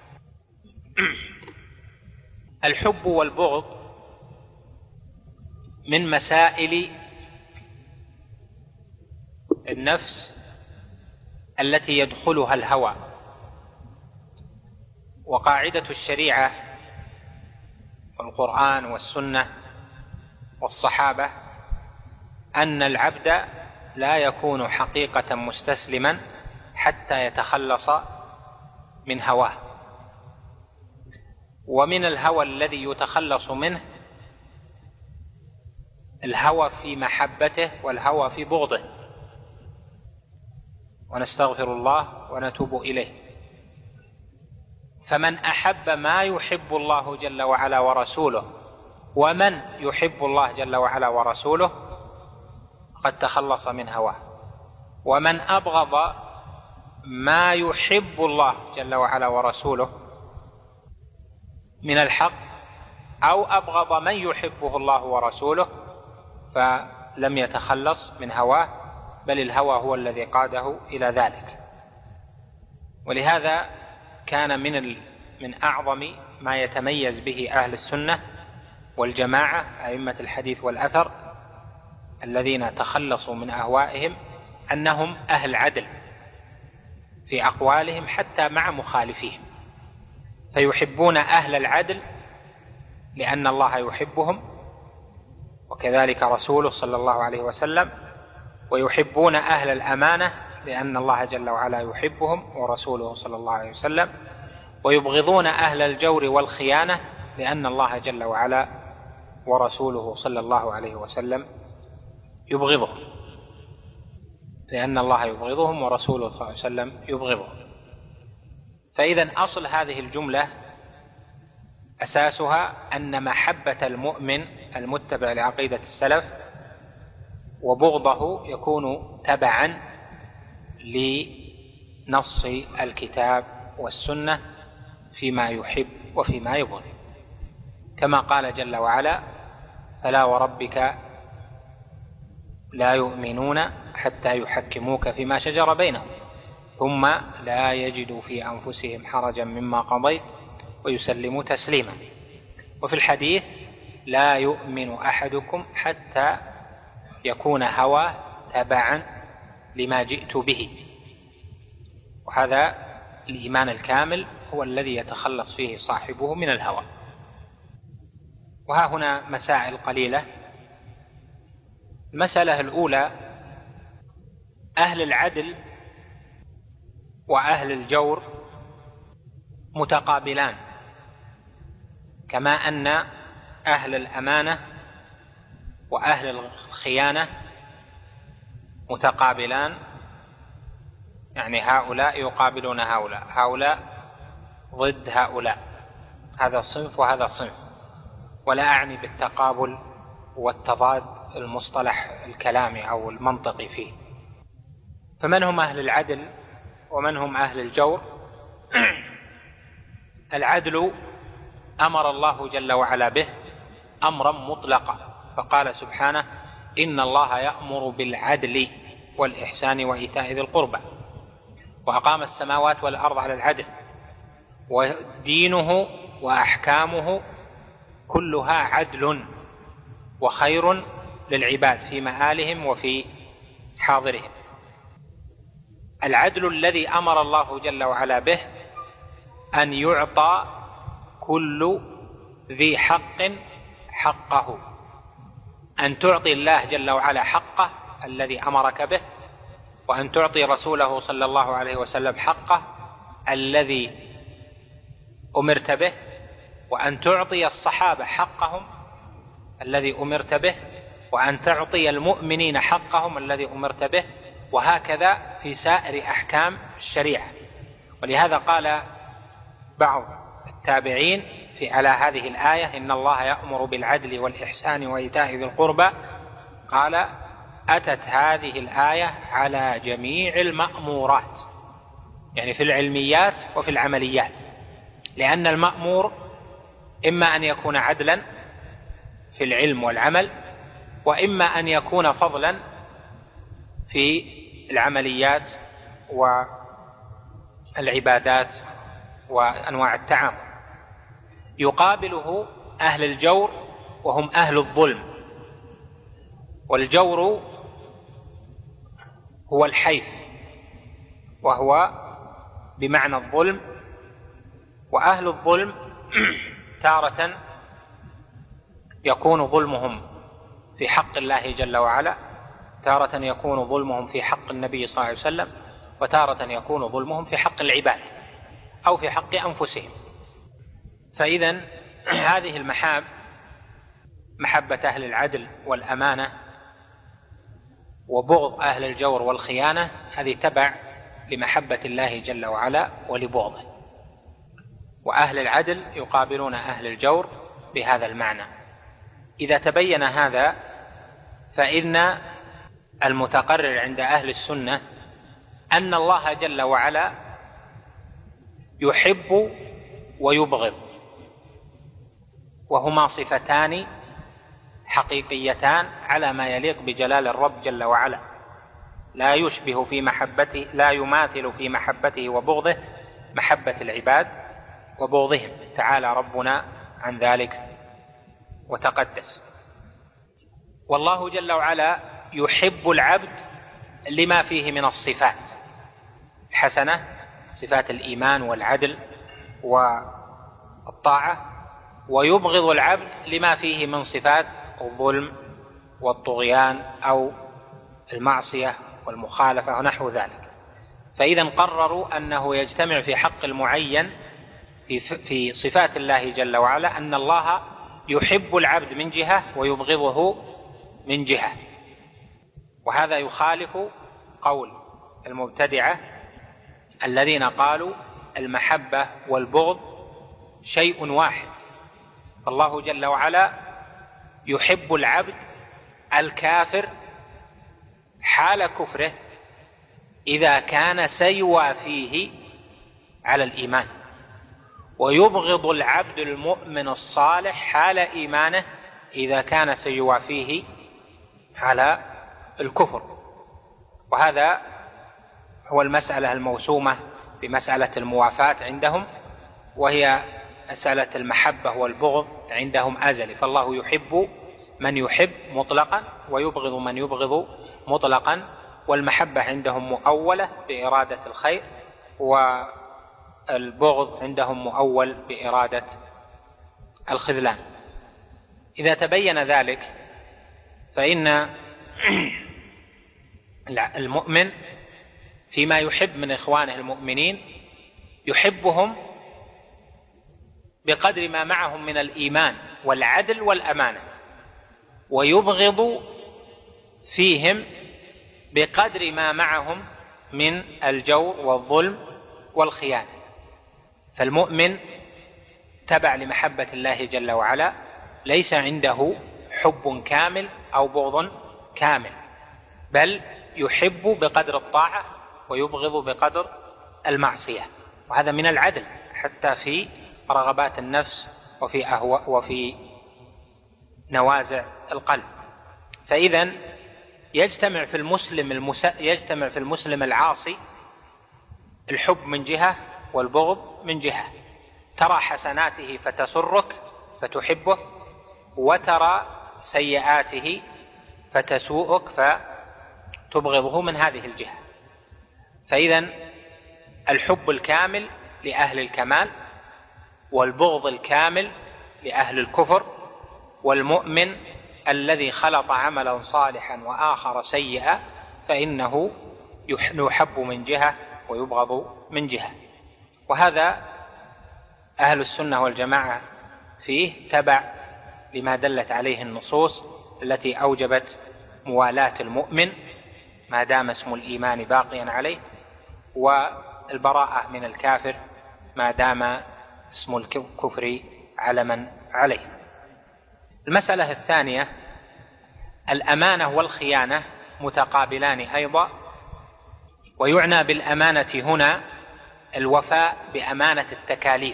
S1: الحب والبغض من مسائل النفس التي يدخلها الهوى. وقاعدة الشريعة والقرآن والسنة والصحابة أن العبد لا يكون حقيقة مستسلما حتى يتخلص من هواه. ومن الهوى الذي يتخلص منه الهوى في محبته والهوى في بغضه، ونستغفر الله ونتوب إليه. فمن أحب ما يحب الله جل وعلا ورسوله، ومن يحب الله جل وعلا ورسوله، قد تخلص من هواه. ومن أبغض ما يحب الله جل وعلا ورسوله من الحق، أو أبغض من يحبه الله ورسوله، فلم يتخلص من هواه، بل الهوى هو الذي قاده إلى ذلك. ولهذا كان من أعظم ما يتميز به أهل السنة والجماعة أئمة الحديث والأثر الذين تخلصوا من أهوائهم أنهم أهل عدل في أقوالهم حتى مع مخالفيهم، فيحبون أهل العدل لأن الله يحبهم، وكذلك رسوله صلى الله عليه وسلم. ويحبون أهل الأمانة لأن الله جل وعلا يحبهم ورسوله صلى الله عليه وسلم. ويبغضون أهل الجور والخيانة لأن الله جل وعلا ورسوله صلى الله عليه وسلم يبغضهم، لأن الله يبغضهم ورسوله صلى الله عليه وسلم يبغضهم. فإذا أصل هذه الجملة أساسها أن محبة المؤمن المتبع لعقيدة السلف وبغضه يكون تبعا لنص الكتاب والسنة فيما يحب وفيما يبغض، كما قال جل وعلا: فلا وربك لا يؤمنون حتى يحكموك فيما شجر بينهم ثم لا يجدوا في أنفسهم حرجا مما قضيت ويسلموا تسليما. وفي الحديث: لا يؤمن أحدكم حتى يكون هواه تبعا لما جئت به. وهذا الإيمان الكامل هو الذي يتخلص فيه صاحبه من الهوى. وها هنا مسائل قليلة. المسألة الأولى: أهل العدل وأهل الجور متقابلان، كما أن أهل الأمانة وأهل الخيانة متقابلان، يعني هؤلاء يقابلون هؤلاء، هؤلاء ضد هؤلاء، هذا صنف وهذا صنف. ولا أعني بالتقابل والتضاد المصطلح الكلامي أو المنطقي فيه. فمن هم أهل العدل ومن هم أهل الجور؟ العدل أمر الله جل وعلا به أمرا مطلقا، فقال سبحانه: إن الله يأمر بالعدل والإحسان وإيتاء ذي القربى، وأقام السماوات والأرض على العدل، ودينه وأحكامه كلها عدل وخير للعباد في مآلهم وفي حاضرهم. العدل الذي أمر الله جل وعلا به أن يعطى كل ذي حق حقه، أن تعطي الله جل وعلا حقه الذي أمرك به، وأن تعطي رسوله صلى الله عليه وسلم حقه الذي أمرت به، وأن تعطي الصحابة حقهم الذي أمرت به، وأن تعطي المؤمنين حقهم الذي أمرت به، وهكذا في سائر أحكام الشريعة. ولهذا قال بعض التابعين على هذه الآية: إن الله يأمر بالعدل والإحسان وإيتاء ذي القربى، قال: أتت هذه الآية على جميع المأمورات، يعني في العلميات وفي العمليات، لأن المأمور إما أن يكون عدلا في العلم والعمل، وإما أن يكون فضلا في العمليات والعبادات وأنواع التعامل. يقابله أهل الجور وهم أهل الظلم، والجور هو الحيف وهو بمعنى الظلم. وأهل الظلم تارة يكون ظلمهم في حق الله جل وعلا، تارة يكون ظلمهم في حق النبي صلى الله عليه وسلم، وتارة يكون ظلمهم في حق العباد أو في حق أنفسهم. فإذن هذه المحاب، محبة أهل العدل والأمانة وبغض أهل الجور والخيانة، هذه تبع لمحبة الله جل وعلا ولبغضه. وأهل العدل يقابلون أهل الجور بهذا المعنى. إذا تبين هذا فإن المتقرر عند أهل السنة أن الله جل وعلا يحب ويبغض، وهما صفتان حقيقيتان على ما يليق بجلال الرب جل وعلا، لا يشبه في محبته، لا يماثل في محبته وبغضه محبة العباد وبغضهم، تعالى ربنا عن ذلك وتقدس. والله جل وعلا يحب العبد لما فيه من الصفات الحسنة، صفات الإيمان والعدل والطاعة، ويبغض العبد لما فيه من صفات الظلم والطغيان أو المعصية والمخالفة ونحو ذلك. فإذا قرروا أنه يجتمع في حق المعين في صفات الله جل وعلا أن الله يحب العبد من جهة ويبغضه من جهة، وهذا يخالف قول المبتدعة الذين قالوا المحبة والبغض شيء واحد. الله جل وعلا يحب العبد الكافر حال كفره إذا كان سيوى فيه على الإيمان، ويبغض العبد المؤمن الصالح حال إيمانه إذا كان سيوى فيه على الكفر. وهذا هو المسألة الموسومة بمسألة الموافاة عندهم، وهي مسألة المحبة والبغض عندهم أزلي. فالله يحب من يحب مطلقا ويبغض من يبغض مطلقا، والمحبة عندهم مؤولة بإرادة الخير، والبغض عندهم مؤول بإرادة الخذلان. إذا تبين ذلك فإن المؤمن فيما يحب من إخوانه المؤمنين يحبهم بقدر ما معهم من الإيمان والعدل والأمانة، ويبغض فيهم بقدر ما معهم من الجور والظلم والخيانة. فالمؤمن تبع لمحبة الله جل وعلا، ليس عنده حب كامل أو بغض كامل، بل يحب بقدر الطاعة ويبغض بقدر المعصية، وهذا من العدل حتى في رغبات النفس وفي نوازع القلب. فإذا يجتمع في المسلم العاصي الحب من جهة والبغض من جهة. ترى حسناته فتسرك فتحبه، وترى سيئاته فتسوءك فتبغضه من هذه الجهة. فإذا الحب الكامل لأهل الكمال، والبغض الكامل لأهل الكفر، والمؤمن الذي خلط عملا صالحا وآخر سيئا فإنه يحب من جهة ويبغض من جهة. وهذا أهل السنة والجماعة فيه تبع لما دلت عليه النصوص التي أوجبت موالاة المؤمن ما دام اسم الإيمان باقيا عليه، والبراءة من الكافر ما دام اسم الكفر علما عليه. المسألة الثانية: الأمانة والخيانة متقابلان أيضا، ويعنى بالأمانة هنا الوفاء بأمانة التكاليف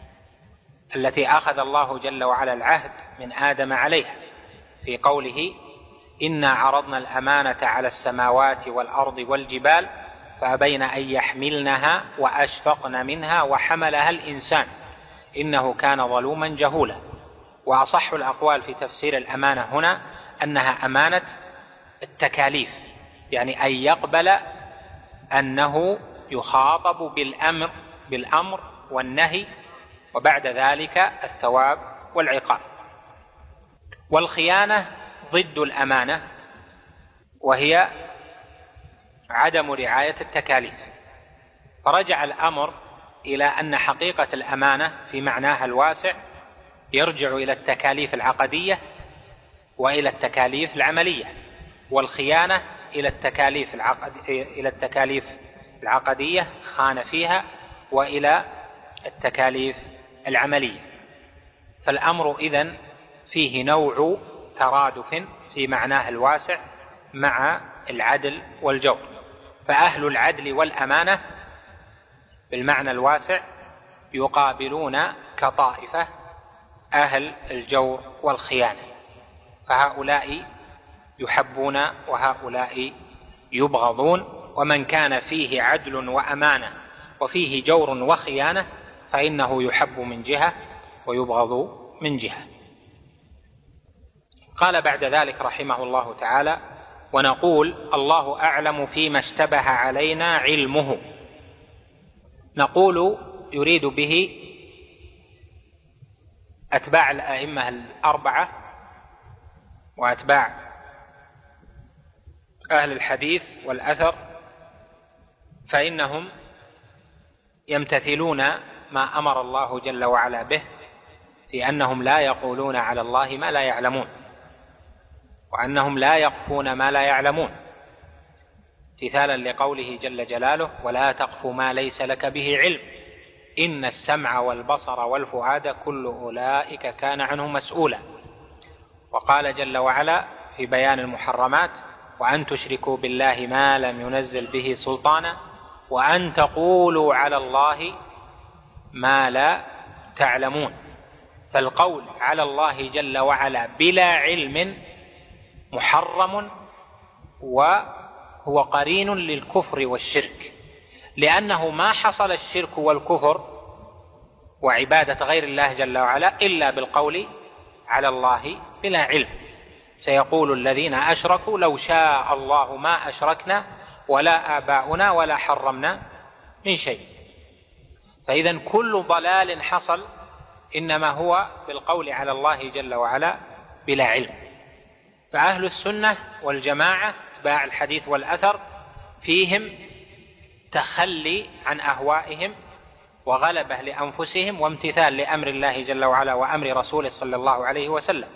S1: التي أخذ الله جل وعلا العهد من آدم عليها في قوله: إنا عرضنا الأمانة على السماوات والأرض والجبال فأبين أن يحملنها وأشفقن منها وحملها الإنسان إنه كان ظلوما جهولا. وأصح الأقوال في تفسير الأمانة هنا أنها أمانة التكاليف، يعني أن يقبل أنه يخاطب بالأمر والنهي، وبعد ذلك الثواب والعقاب. والخيانة ضد الأمانة، وهي عدم رعاية التكاليف. فرجع الأمر إلى أن حقيقة الأمانة في معناها الواسع يرجع إلى التكاليف العقدية وإلى التكاليف العملية، والخيانة إلى التكاليف العقدية خان فيها، وإلى التكاليف العملية. فالأمر إذن فيه نوع ترادف في معناه الواسع مع العدل والجور. فأهل العدل والأمانة بالمعنى الواسع يقابلون كطائفة أهل الجور والخيانة، فهؤلاء يحبون وهؤلاء يبغضون. ومن كان فيه عدل وأمانة وفيه جور وخيانة فإنه يحب من جهة ويبغض من جهة. قال بعد ذلك رحمه الله تعالى: ونقول الله أعلم فيما اشتبه علينا علمه. نقول يريد به أتباع الأئمة الأربعة وأتباع أهل الحديث والأثر، فإنهم يمتثلون ما أمر الله جل وعلا به، في أنهم لا يقولون على الله ما لا يعلمون، وأنهم لا يقفون ما لا يعلمون، امتثالا لقوله جل جلاله: ولا تقف ما ليس لك به علم إن السمع والبصر والفؤاد كل أولئك كان عنه مسؤولا. وقال جل وعلا في بيان المحرمات: وأن تشركوا بالله ما لم ينزل به سلطانا وأن تقولوا على الله ما لا تعلمون. فالقول على الله جل وعلا بلا علم محرم، وهو قرين للكفر والشرك، لأنه ما حصل الشرك والكفر وعبادة غير الله جل وعلا إلا بالقول على الله بلا علم. سيقول الذين أشركوا لو شاء الله ما أشركنا ولا آباؤنا ولا حرمنا من شيء. فإذن كل ضلال حصل إنما هو بالقول على الله جل وعلا بلا علم. فأهل السنة والجماعة اتباع الحديث والأثر فيهم تخلي عن أهوائهم وغلبة لأنفسهم وامتثال لأمر الله جل وعلا وأمر رسوله صلى الله عليه وسلم،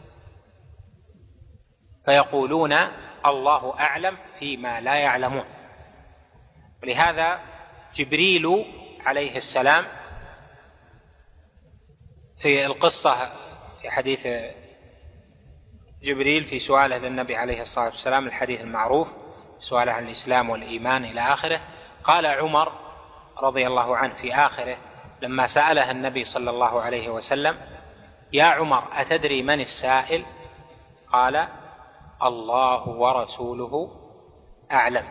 S1: فيقولون الله أعلم فيما لا يعلمون. ولهذا جبريل عليه السلام في القصة في حديث جبريل في سؤاله للنبي عليه الصلاة والسلام الحديث المعروف، سؤاله عن الإسلام والإيمان إلى آخره، قال عمر رضي الله عنه في آخره لما سأله النبي صلى الله عليه وسلم: يا عمر أتدري من السائل؟ قال: الله ورسوله أعلم.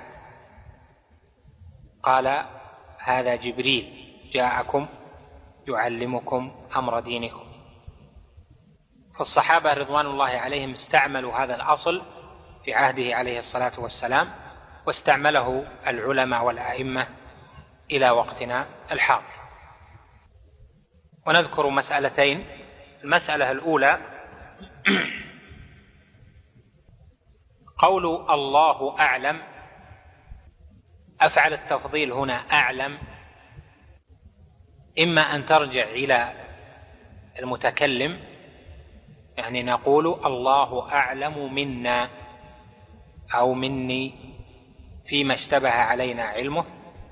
S1: قال: هذا جبريل جاءكم يعلمكم أمر دينكم. فالصحابة رضوان الله عليهم استعملوا هذا الأصل في عهده عليه الصلاة والسلام، واستعمله العلماء والأئمة إلى وقتنا الحاضر. ونذكر مسألتين. المسألة الأولى قول الله أعلم، أفعل التفضيل هنا أعلم، إما أن ترجع إلى المتكلم، يعني نقول الله أعلم منا أو مني فيما اشتبه علينا علمه،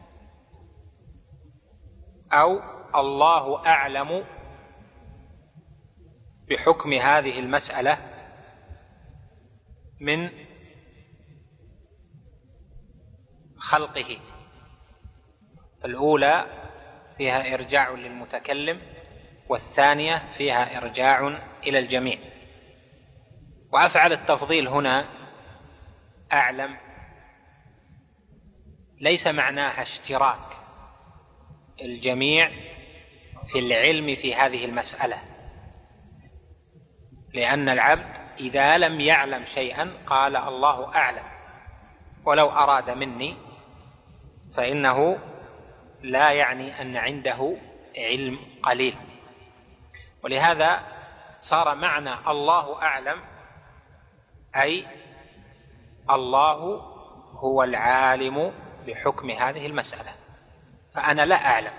S1: أو الله أعلم بحكم هذه المسألة من خلقه. الأولى فيها إرجاع للمتكلم، والثانية فيها إرجاع إلى الجميع. وأفعل التفضيل هنا أعلم ليس معناها اشتراك الجميع في العلم في هذه المسألة، لأن العبد إذا لم يعلم شيئا قال الله أعلم، ولو أراد مني فإنه لا يعني أن عنده علم قليل. ولهذا صار معنى الله أعلم أي الله هو العالم بحكم هذه المسألة، فأنا لا أعلم.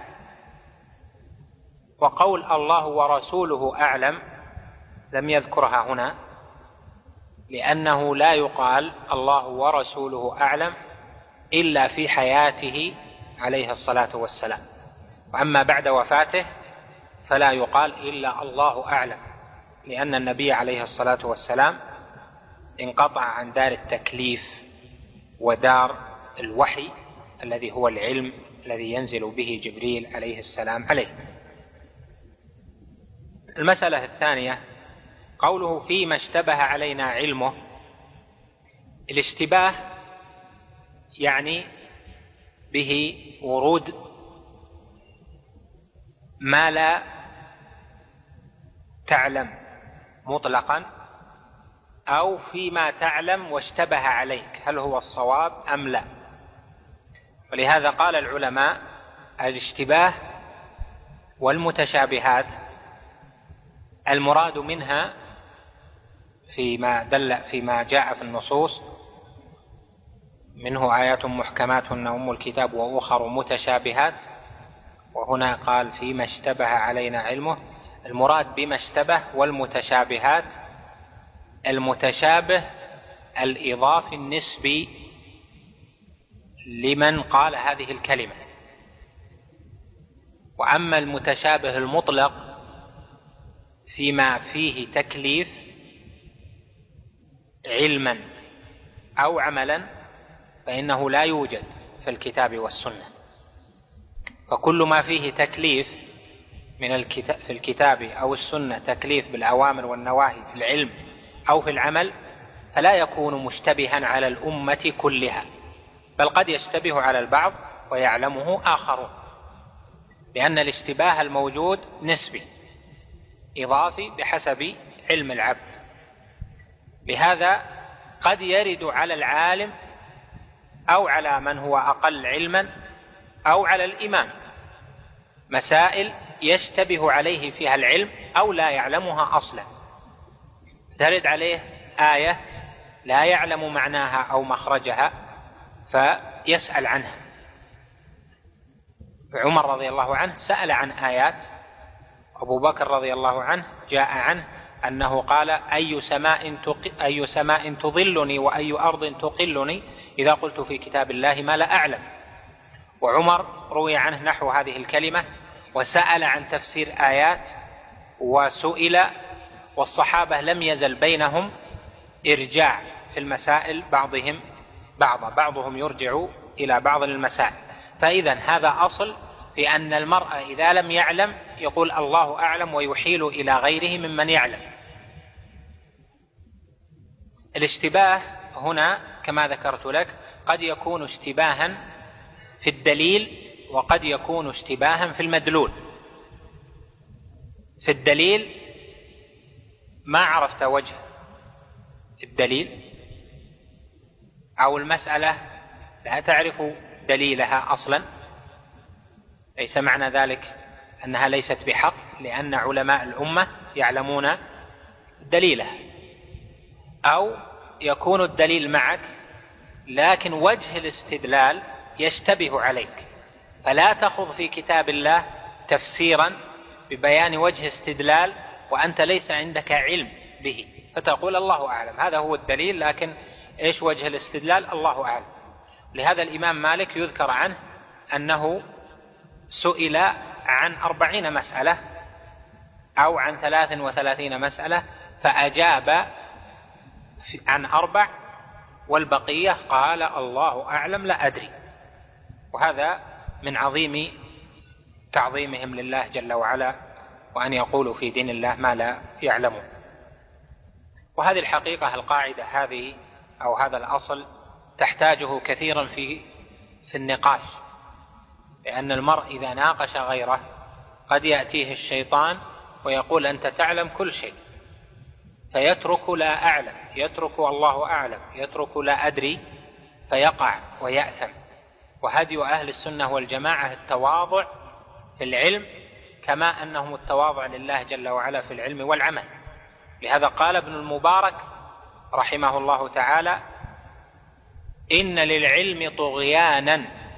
S1: وقول الله ورسوله أعلم لم يذكرها هنا، لأنه لا يقال الله ورسوله أعلم إلا في حياته عليه الصلاة والسلام، وأما بعد وفاته فلا يقال إلا الله أعلم، لأن النبي عليه الصلاة والسلام انقطع عن دار التكليف ودار الوحي الذي هو العلم الذي ينزل به جبريل عليه السلام عليه. المسألة الثانية قوله فيما اشتبه علينا علمه. الاشتباه يعني به ورود ما لا تعلم مطلقا، أو فيما تعلم واشتبه عليك، هل هو الصواب أم لا؟ ولهذا قال العلماء الاشتباه والمتشابهات المراد منها فيما جاء في النصوص منه آيات محكمات هن أم الكتاب وأخر متشابهات، وهنا قال فيما اشتبه علينا علمه. المراد بما اشتبه والمتشابهات المتشابه الإضافي النسبي لمن قال هذه الكلمة، وأما المتشابه المطلق فيما فيه تكليف علما أو عملا فإنه لا يوجد في الكتاب والسنة. فكل ما فيه تكليف في الكتاب أو السنة، تكليف بالأوامر والنواهي في العلم أو في العمل، فلا يكون مشتبها على الأمة كلها، بل قد يشتبه على البعض ويعلمه آخرون، لأن الاشتباه الموجود نسبي إضافي بحسب علم العبد. لهذا قد يرد على العالم أو على من هو أقل علما أو على الإمام مسائل يشتبه عليه فيها العلم أو لا يعلمها أصلا، ترد عليه آية لا يعلم معناها أو مخرجها فيسأل عنها. عمر رضي الله عنه سأل عن آيات، أبو بكر رضي الله عنه جاء عنه أنه قال أي سماء تظلني وأي أرض تقلني إذا قلت في كتاب الله ما لا أعلم. وعمر روي عنه نحو هذه الكلمة، وسأل عن تفسير آيات وسئل، والصحابة لم يزل بينهم إرجاع في المسائل بعضهم يرجع إلى بعض المسائل. فإذا هذا أصل في أن المرء إذا لم يعلم يقول الله أعلم ويحيل إلى غيره ممن يعلم. الاشتباه هنا كما ذكرت لك قد يكون اشتباها في الدليل وقد يكون اشتباها في المدلول. في الدليل ما عرفت وجه الدليل أو المسألة لا تعرف دليلها أصلا، ليس معنى ذلك أنها ليست بحق، لأن علماء الأمة يعلمون دليلها. أو يكون الدليل معك لكن وجه الاستدلال يشتبه عليك، فلا تخض في كتاب الله تفسيرا ببيان وجه استدلال وأنت ليس عندك علم به، فتقول الله أعلم، هذا هو الدليل لكن إيش وجه الاستدلال الله أعلم. لهذا الإمام مالك يذكر عنه أنه سئل عن 40 مسألة أو عن 33 مسألة فأجاب عن 4 والبقية قال الله أعلم لا أدري. وهذا من عظيم تعظيمهم لله جل وعلا، وأن يقولوا في دين الله ما لا يعلمون. وهذه الحقيقة القاعدة هذه أو هذا الأصل تحتاجه كثيرا في النقاش، لأن المرء إذا ناقش غيره قد يأتيه الشيطان ويقول أنت تعلم كل شيء، فيترك لا أعلم، يترك الله أعلم، يترك لا أدري، فيقع ويأثم. وهدي أهل السنة والجماعة التواضع في العلم كما أنهم التواضع لله جل وعلا في العلم والعمل. لهذا قال ابن المبارك رحمه الله تعالى: إن للعلم طغيانا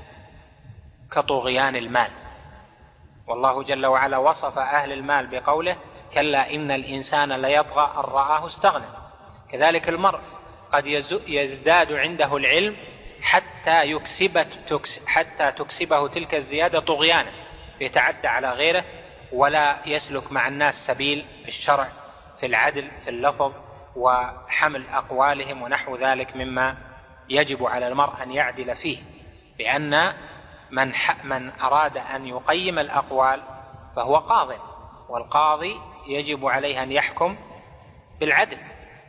S1: كطغيان المال. والله جل وعلا وصف أهل المال بقوله: كلا إن الإنسان ليطغى أن رآه استغنى. كذلك المرء قد يزداد عنده العلم حتى تكسبه تلك الزيادة طغيانا، يتعدى على غيره ولا يسلك مع الناس سبيل الشرع في العدل في اللفظ وحمل أقوالهم ونحو ذلك مما يجب على المرء أن يعدل فيه، لأن من أراد أن يقيم الأقوال فهو قاض، والقاضي يجب عليه أن يحكم بالعدل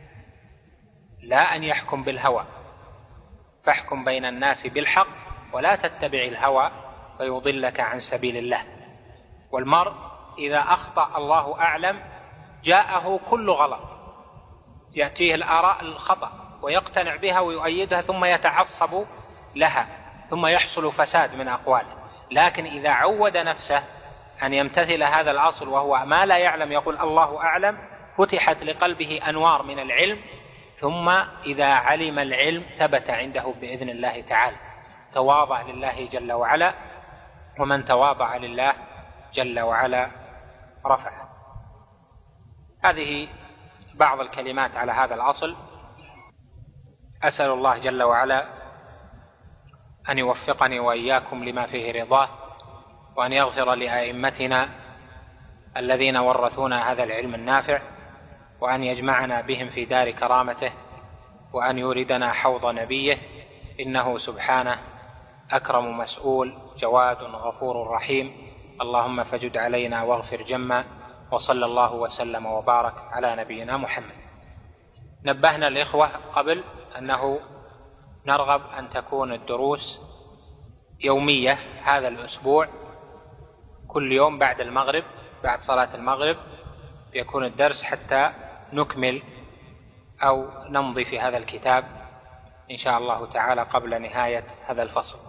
S1: لا أن يحكم بالهوى. فاحكم بين الناس بالحق ولا تتبع الهوى فيضلك عن سبيل الله. والمرء إذا أخطأ الله أعلم جاءه كل غلط، يأتيه الآراء الخطأ ويقتنع بها ويؤيدها ثم يتعصب لها ثم يحصل فساد من أقواله. لكن إذا عود نفسه أن يمتثل هذا الأصل وهو ما لا يعلم يقول الله أعلم، فتحت لقلبه أنوار من العلم، ثم إذا علم العلم ثبت عنده بإذن الله تعالى. تواضع لله جل وعلا، ومن تواضع لله جل وعلا رفعه. هذه بعض الكلمات على هذا الأصل. أسأل الله جل وعلا أن يوفقني وإياكم لما فيه رضاه، وأن يغفر لأئمتنا الذين ورثونا هذا العلم النافع، وأن يجمعنا بهم في دار كرامته، وأن يوردنا حوض نبيه، إنه سبحانه أكرم مسؤول جواد غفور رحيم. اللهم فجد علينا واغفر جما، وصلى الله وسلم وبارك على نبينا محمد. نبهنا الإخوة قبل أنه نرغب أن تكون الدروس يومية هذا الأسبوع، كل يوم بعد المغرب، بعد صلاة المغرب يكون الدرس حتى نكمل أو نمضي في هذا الكتاب إن شاء الله تعالى قبل نهاية هذا الفصل.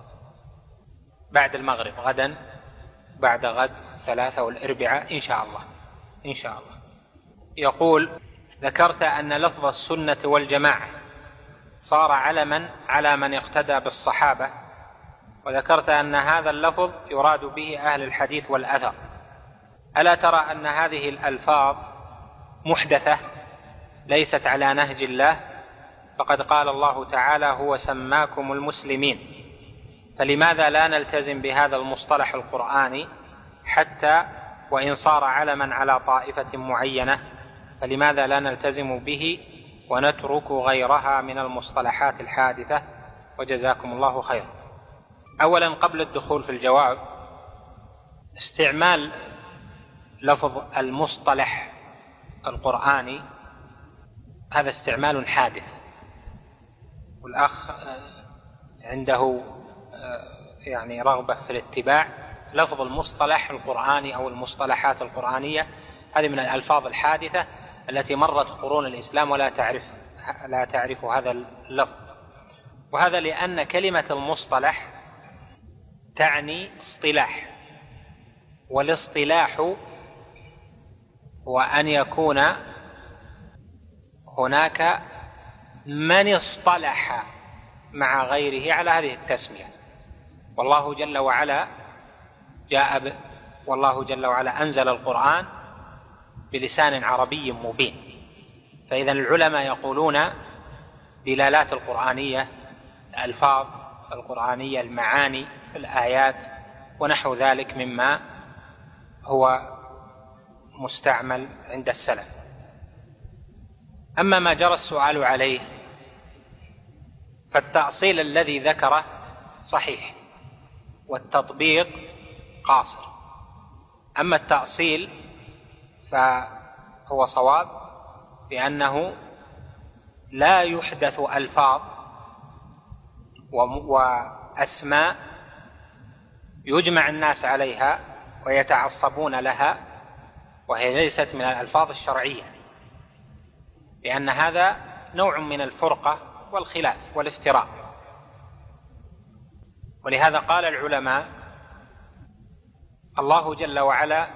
S1: بعد المغرب غدا، بعد غد 3 والأربعاء إن شاء الله إن شاء الله. يقول: ذكرت أن لفظ السنة والجماعة صار علما على من اقتدى بالصحابة، وذكرت أن هذا اللفظ يراد به أهل الحديث والأثر. ألا ترى أن هذه الألفاظ محدثة ليست على نهج الله؟ فقد قال الله تعالى: هو سماكم المسلمين. فلماذا لا نلتزم بهذا المصطلح القرآني حتى وإن صار علما على طائفة معينة؟ فلماذا لا نلتزم به ونترك غيرها من المصطلحات الحادثة، وجزاكم الله خيرا. أولا، قبل الدخول في الجواب، استعمال لفظ المصطلح القرآني هذا استعمال حادث، والأخ عنده يعني رغبة في الاتباع. لفظ المصطلح القرآني أو المصطلحات القرآنية هذه من الألفاظ الحادثة التي مرت قرون الإسلام ولا تعرف هذا اللفظ، وهذا لأن كلمة المصطلح تعني اصطلاح، والاصطلاح هو أن يكون هناك من اصطلح مع غيره على هذه التسمية، والله جل وعلا أنزل القرآن بلسان عربي مبين. فإذا العلماء يقولون دلالات القرآنية، الألفاظ القرآنية، المعاني، الآيات ونحو ذلك مما هو مستعمل عند السلف. أما ما جرى السؤال عليه فالتأصيل الذي ذكره صحيح والتطبيق قاصر. أما التأصيل فهو صواب، بأنه لا يحدث ألفاظ وأسماء يجمع الناس عليها ويتعصبون لها وهي ليست من الألفاظ الشرعية، لأن هذا نوع من الفرقة والخلاف والافتراء. ولهذا قال العلماء الله جل وعلا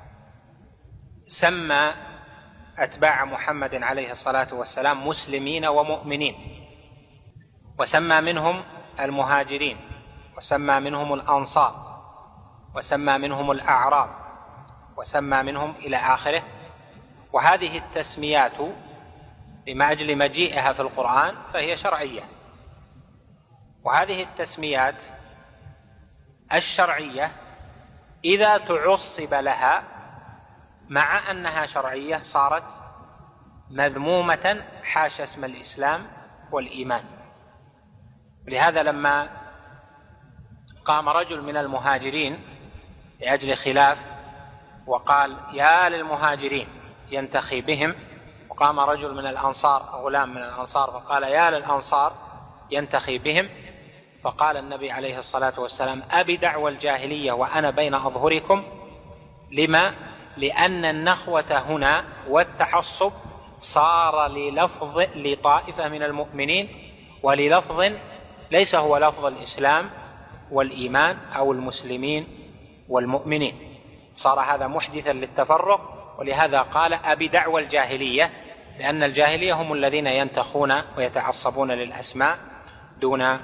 S1: سمى أتباع محمد عليه الصلاة والسلام مسلمين ومؤمنين، وسمى منهم المهاجرين، وسمى منهم الأنصار، وسمى منهم الأعراب، وسمى منهم إلى آخره. وهذه التسميات لما أجل مجيئها في القرآن فهي شرعية، وهذه التسميات الشرعية إذا تعصب لها مع أنها شرعية صارت مذمومة حاشا اسم الإسلام والإيمان. لهذا لما قام رجل من المهاجرين لأجل خلاف وقال يا للمهاجرين ينتخي بهم، وقام رجل من الأنصار، غلام من الأنصار، فقال يا للأنصار ينتخي بهم، فقال النبي عليه الصلاة والسلام أبي دعوى الجاهلية وأنا بين أظهركم. لما؟ لأن النخوة هنا والتعصب صار للفظ لطائفة من المؤمنين وللفظ ليس هو لفظ الإسلام والإيمان أو المسلمين والمؤمنين، صار هذا محدثا للتفرق. ولهذا قال أبي دعوى الجاهلية، لأن الجاهلية هم الذين ينتخون ويتعصبون للأسماء دون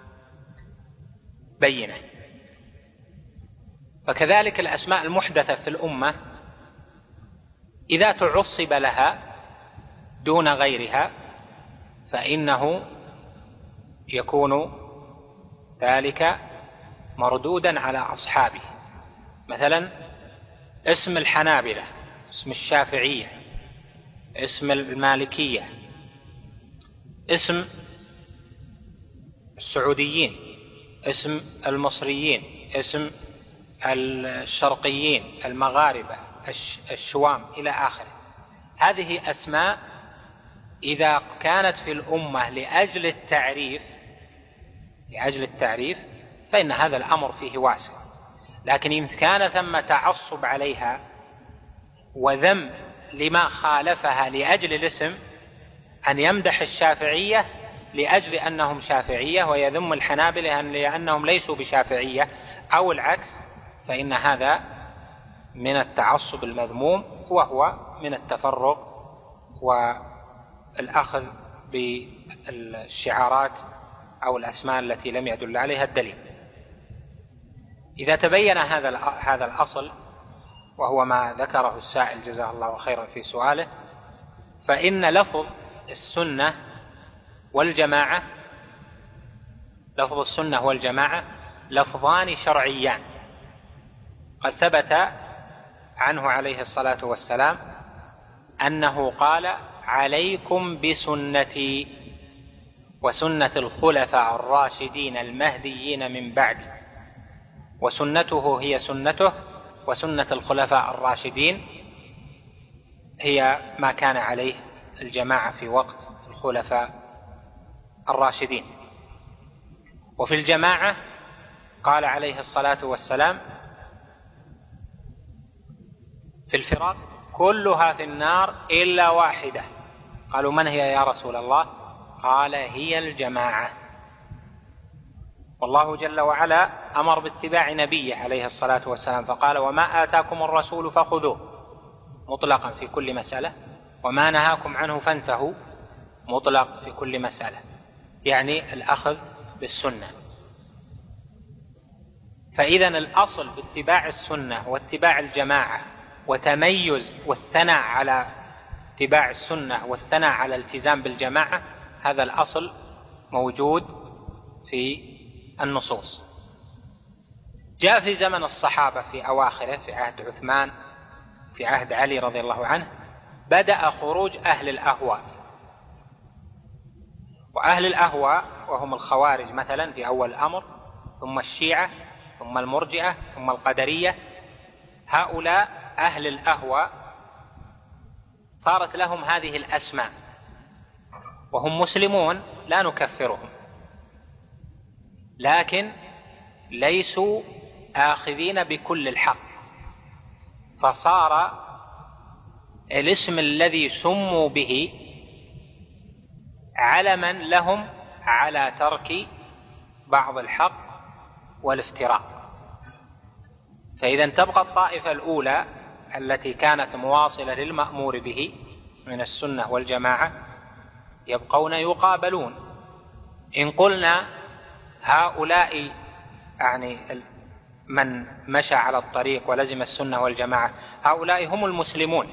S1: بينة. فكذلك الأسماء المحدثة في الأمة إذا تعصب لها دون غيرها فإنه يكون ذلك مردودا على أصحابه. مثلا اسم الحنابلة، اسم الشافعية، اسم المالكية، اسم السعوديين، اسم المصريين، اسم الشرقيين، المغاربة، الشوام إلى آخره. هذه أسماء إذا كانت في الأمة لأجل التعريف فإن هذا الأمر فيه واسع، لكن إن كان ثم تعصب عليها وذم لما خالفها لأجل الاسم، أن يمدح الشافعية لأجل أنهم شافعية ويذم الحنابلة لأنهم ليسوا بشافعية أو العكس، فإن هذا من التعصب المذموم، وهو من التفرق والأخذ بالشعارات أو الأسماء التي لم يدل عليها الدليل. إذا تبين هذا الأصل، وهو ما ذكره السائل جزاه الله خيرا في سؤاله، فإن لفظ السنة والجماعة لفظان شرعيان قد ثبت عنه عليه الصلاة والسلام أنه قال عليكم بسنتي وسنة الخلفاء الراشدين المهديين من بعدي. وسنته هي سنته، وسنة الخلفاء الراشدين هي ما كان عليه الجماعة في وقت الخلفاء الراشدين. وفي الجماعة قال عليه الصلاة والسلام في الفراق: كلها في النار إلا واحدة. قالوا: من هي يا رسول الله؟ قال: هي الجماعة. والله جل وعلا أمر باتباع نبيه عليه الصلاة والسلام فقال: وما آتاكم الرسول فخذوه، مطلقا في كل مسألة، وما نهاكم عنه فانتهوا، مطلق في كل مسألة، يعني الأخذ بالسنة. فإذا الأصل باتباع السنة واتباع الجماعة وتميز والثناء على اتباع السنة والثناء على الالتزام بالجماعة، هذا الأصل موجود في النصوص. جاء في زمن الصحابة في أواخره، في عهد عثمان، في عهد علي رضي الله عنه، بدأ خروج أهل الأهواء. وأهل الأهواء وهم الخوارج مثلا في أول الأمر، ثم الشيعة، ثم المرجئة، ثم القدرية. هؤلاء أهل الأهواء صارت لهم هذه الأسماء، وهم مسلمون لا نكفرهم، لكن ليسوا آخذين بكل الحق، فصار الاسم الذي سموا به علما لهم على ترك بعض الحق والافتراء. فإذا تبقى الطائفة الأولى التي كانت مواصلة للمأمور به من السنة والجماعة يبقون يقابلون. إن قلنا هؤلاء يعني من مشى على الطريق ولزم السنة والجماعة هؤلاء هم المسلمون،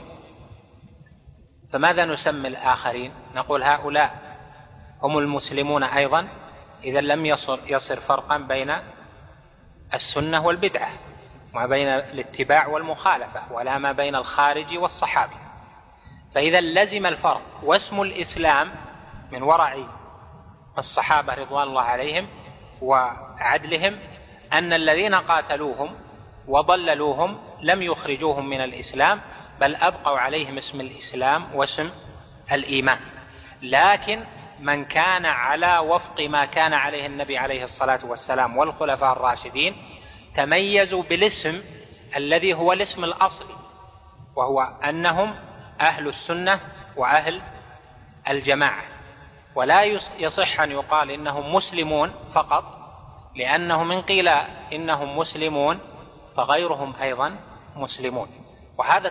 S1: فماذا نسمي الآخرين؟ نقول هؤلاء هم المسلمون أيضا، إذا لم يصر فرقا بين السنة والبدعة، ما بين الاتباع والمخالفة، ولا ما بين الخارج والصحابي. فإذا لزم الفرق، واسم الإسلام من ورع الصحابة رضوان الله عليهم وعدلهم أن الذين قاتلوهم وضللوهم لم يخرجوهم من الإسلام، بل أبقوا عليهم اسم الإسلام واسم الإيمان. لكن من كان على وفق ما كان عليه النبي عليه الصلاة والسلام والخلفاء الراشدين تميزوا بالاسم الذي هو الاسم الأصلي، وهو أنهم أهل السنة وأهل الجماعة. ولا يصح أن يقال إنهم مسلمون فقط، لأنه من قيل إنهم مسلمون فغيرهم أيضا مسلمون. وهذا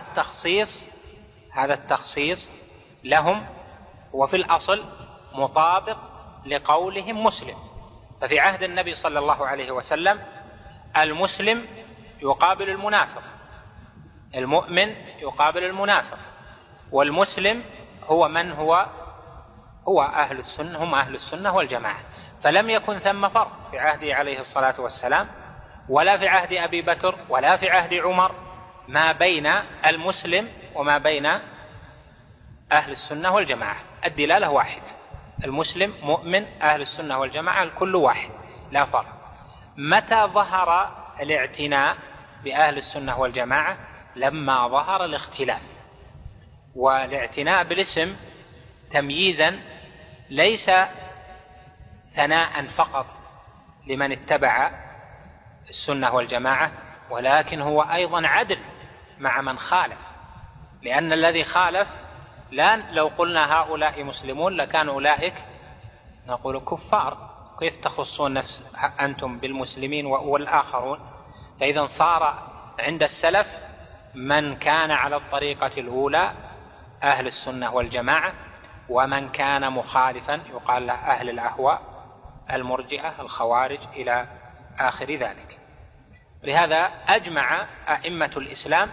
S1: التخصيص لهم وفي الأصل مطابق لقولهم مسلم. ففي عهد النبي صلى الله عليه وسلم المسلم يقابل المنافق، المؤمن يقابل المنافق، والمسلم هو من هو أهل السنة، هم أهل السنة والجماعة. فلم يكن ثم فرق في عهده عليه الصلاة والسلام ولا في عهد أبي بكر ولا في عهد عمر ما بين المسلم وما بين أهل السنة والجماعة، الدلالة واحدة، المسلم مؤمن، أهل السنة والجماعة الكل واحد لا فرق. متى ظهر الاعتناء بأهل السنة والجماعة؟ لما ظهر الاختلاف. والاعتناء بالاسم تمييزا ليس ثناء فقط لمن اتبع السنة والجماعة، ولكن هو أيضا عدل مع من خالف، لأن الذي خالف لو قلنا هؤلاء مسلمون لكان أولئك نقول كفار، كيف تخصون نفس أنتم بالمسلمين والآخرون؟ فإذا صار عند السلف من كان على الطريقة الأولى أهل السنة والجماعة، ومن كان مخالفا يقال له أهل الأهواء، المرجئة، الخوارج، إلى آخر ذلك. لهذا أجمع أئمة الإسلام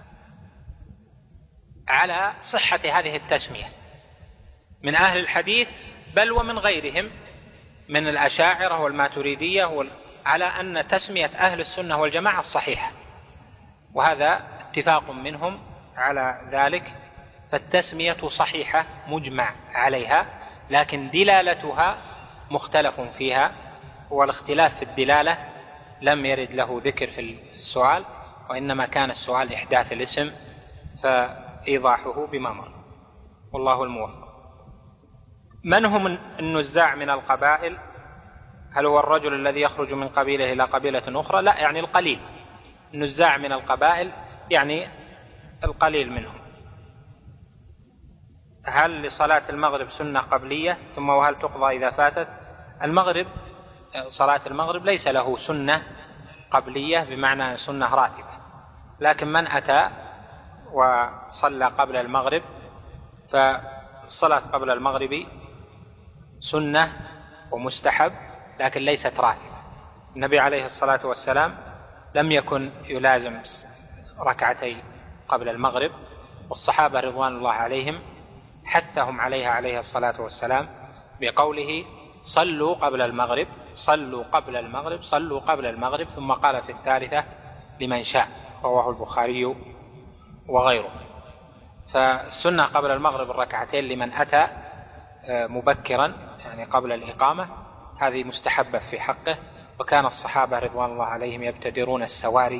S1: على صحة هذه التسمية من أهل الحديث بل ومن غيرهم من الأشاعرة والماتريدية، على أن تسمية أهل السنة والجماعة الصحيحة، وهذا اتفاق منهم على ذلك فالتسمية صحيحة مجمع عليها، لكن دلالتها مختلف فيها، والاختلاف في الدلالة لم يرد له ذكر في السؤال، وإنما كان السؤال إحداث الاسم فإيضاحه بما مر، والله الموفق. من هم النزاع من القبائل؟ هل هو الرجل الذي يخرج من قبيلة إلى قبيلة أخرى؟ لا، يعني القليل. النزاع من القبائل يعني القليل منهم. هل لصلاة المغرب سنة قبلية؟ ثم وهل تقضى إذا فاتت؟ المغرب، صلاة المغرب ليس له سنة قبلية بمعنى سنة راتبة، لكن من أتى وصلى قبل المغرب فالصلاة قبل المغرب سنة ومستحب، لكن ليست راتبة. النبي عليه الصلاة والسلام لم يكن يلازم ركعتين قبل المغرب، والصحابة رضوان الله عليهم حثهم عليها عليه الصلاة والسلام بقوله: صلوا قبل المغرب، صلوا قبل المغرب، صلوا قبل المغرب، ثم قال في الثالثة: لمن شاء، رواه البخاري وغيره. فالسنة قبل المغرب الركعتين لمن أتى مبكرا يعني قبل الإقامة، هذه مستحبة في حقه. وكان الصحابة رضوان الله عليهم يبتدرون السواري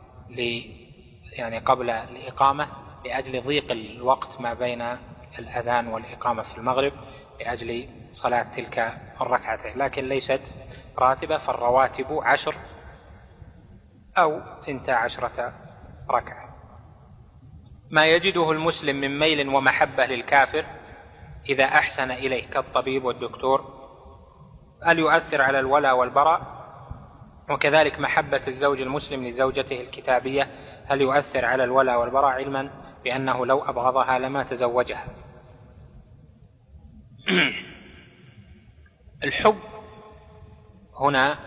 S1: يعني قبل الإقامة لأجل ضيق الوقت ما بين الأذان والإقامة في المغرب، لأجل صلاة تلك الركعتين، لكن ليست راتبة، فالرواتب 10 أو 12 ركعة. ما يجده المسلم من ميل ومحبة للكافر إذا أحسن إليه كالطبيب والدكتور، هل يؤثر على الولاء والبراء؟ وكذلك محبة الزوج المسلم لزوجته الكتابية هل يؤثر على الولاء والبراء، علما بأنه لو أبغضها لما تزوجها؟ الحب هنا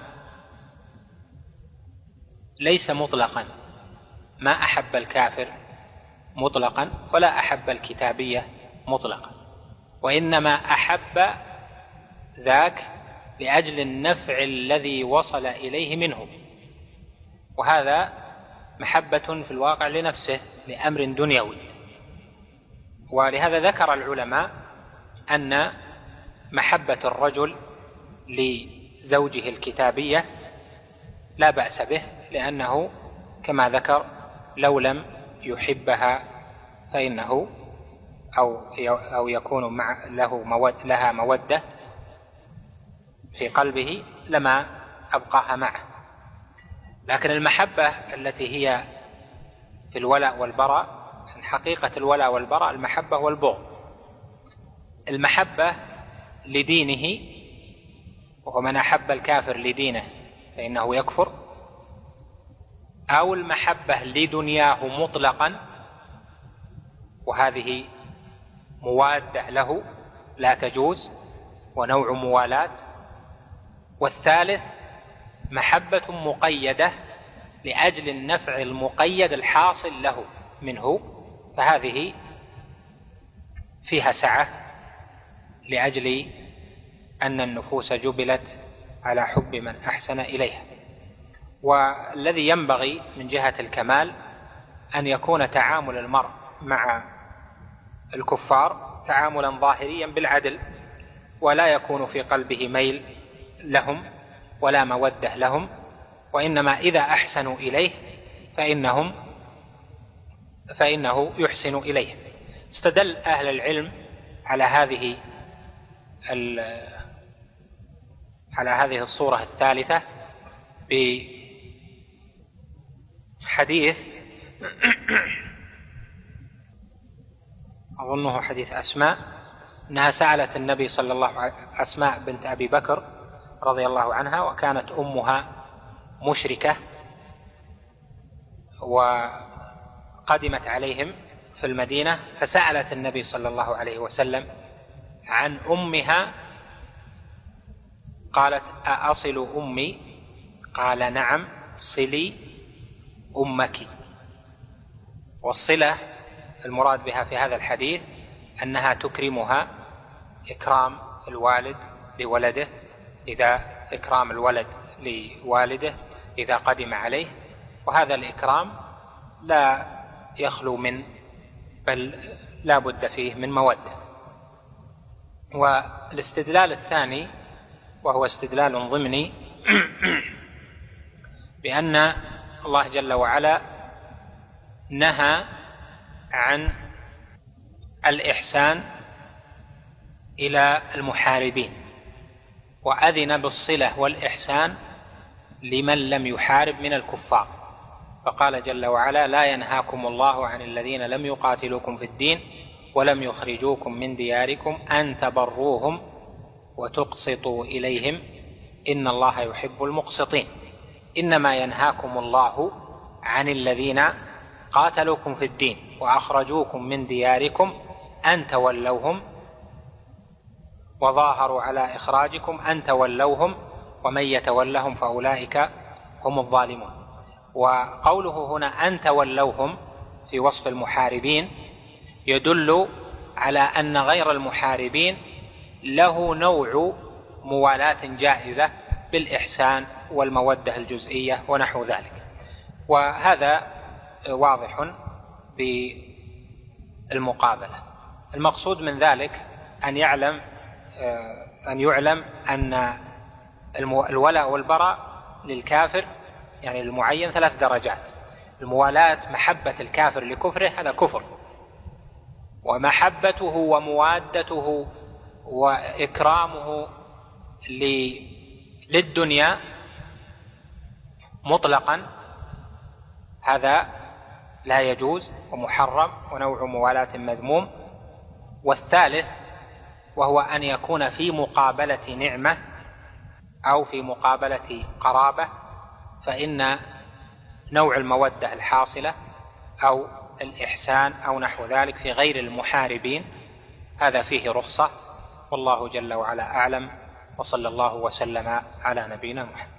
S1: ليس مطلقا، ما أحب الكافر مطلقا ولا أحب الكتابية مطلقا، وإنما أحب ذاك لأجل النفع الذي وصل إليه منه، وهذا محبة في الواقع لنفسه لأمر دنيوي. ولهذا ذكر العلماء أن محبة الرجل لزوجه الكتابية لا بأس به، لأنه كما ذكر لو لم يحبها فإنه أو يكون لها مودة في قلبه لما أبقاها معه. لكن المحبة التي هي في الولاء والبراء، حقيقة الولاء والبراء المحبة والبغض. المحبة لدينه، وهو من أحب الكافر لدينه فإنه يكفر، أو المحبة لدنياه مطلقا، وهذه موادة له لا تجوز ونوع موالاة. والثالث محبة مقيدة لأجل النفع المقيد الحاصل له منه، فهذه فيها سعة لأجل أن النفوس جبلت على حب من أحسن إليها. والذي ينبغي من جهة الكمال أن يكون تعامل المرء مع الكفار تعاملا ظاهريا بالعدل، ولا يكون في قلبه ميل لهم ولا مودة لهم، وإنما إذا أحسنوا إليه فإنه يحسن إليه. استدل أهل العلم على هذه الصورة الثالثة بحديث أظنه حديث أسماء، أنها سألت النبي صلى الله عليه وسلم، أسماء بنت أبي بكر رضي الله عنها، وكانت أمها مشركة، وقدمت عليهم في المدينة، فسألت النبي صلى الله عليه وسلم عن أمها، قالت: أأصل أمي؟ قال: نعم، صلي أمك. والصلة المراد بها في هذا الحديث أنها تكرمها إكرام الوالد لولده، إذا إكرام الولد لوالده إذا قدم عليه، وهذا الإكرام لا يخلو من بل لا بد فيه من مودة. والاستدلال الثاني وهو استدلال ضمني بأن الله جل وعلا نهى عن الإحسان إلى المحاربين، وأذن بالصلة والإحسان لمن لم يحارب من الكفار، فقال جل وعلا: لا ينهاكم الله عن الذين لم يقاتلوكم في الدين ولم يخرجوكم من دياركم أن تبروهم وتقسطوا إليهم إن الله يحب المقسطين. إنما ينهاكم الله عن الذين قاتلوكم في الدين وأخرجوكم من دياركم أن تولوهم وظاهروا على إخراجكم أن تولوهم ومن يتولهم فأولئك هم الظالمون. وقوله هنا أن تولوهم في وصف المحاربين يدل على أن غير المحاربين له نوع موالاة جائزة بالإحسان والمودة الجزئية ونحو ذلك، وهذا واضح بالمقابلة. المقصود من ذلك أن يعلم أن الولاء والبراء للكافر يعني المعين 3 درجات. الموالاة محبة الكافر لكفره هذا كفر، ومحبته وموادته وإكرامه للدنيا مطلقا هذا لا يجوز ومحرم ونوع موالاة مذموم. والثالث وهو أن يكون في مقابلة نعمة أو في مقابلة قرابة، فإن نوع المودة الحاصلة أو الإحسان أو نحو ذلك في غير المحاربين هذا فيه رخصة، والله جل وعلا أعلم، وصلى الله وسلم على نبينا محمد.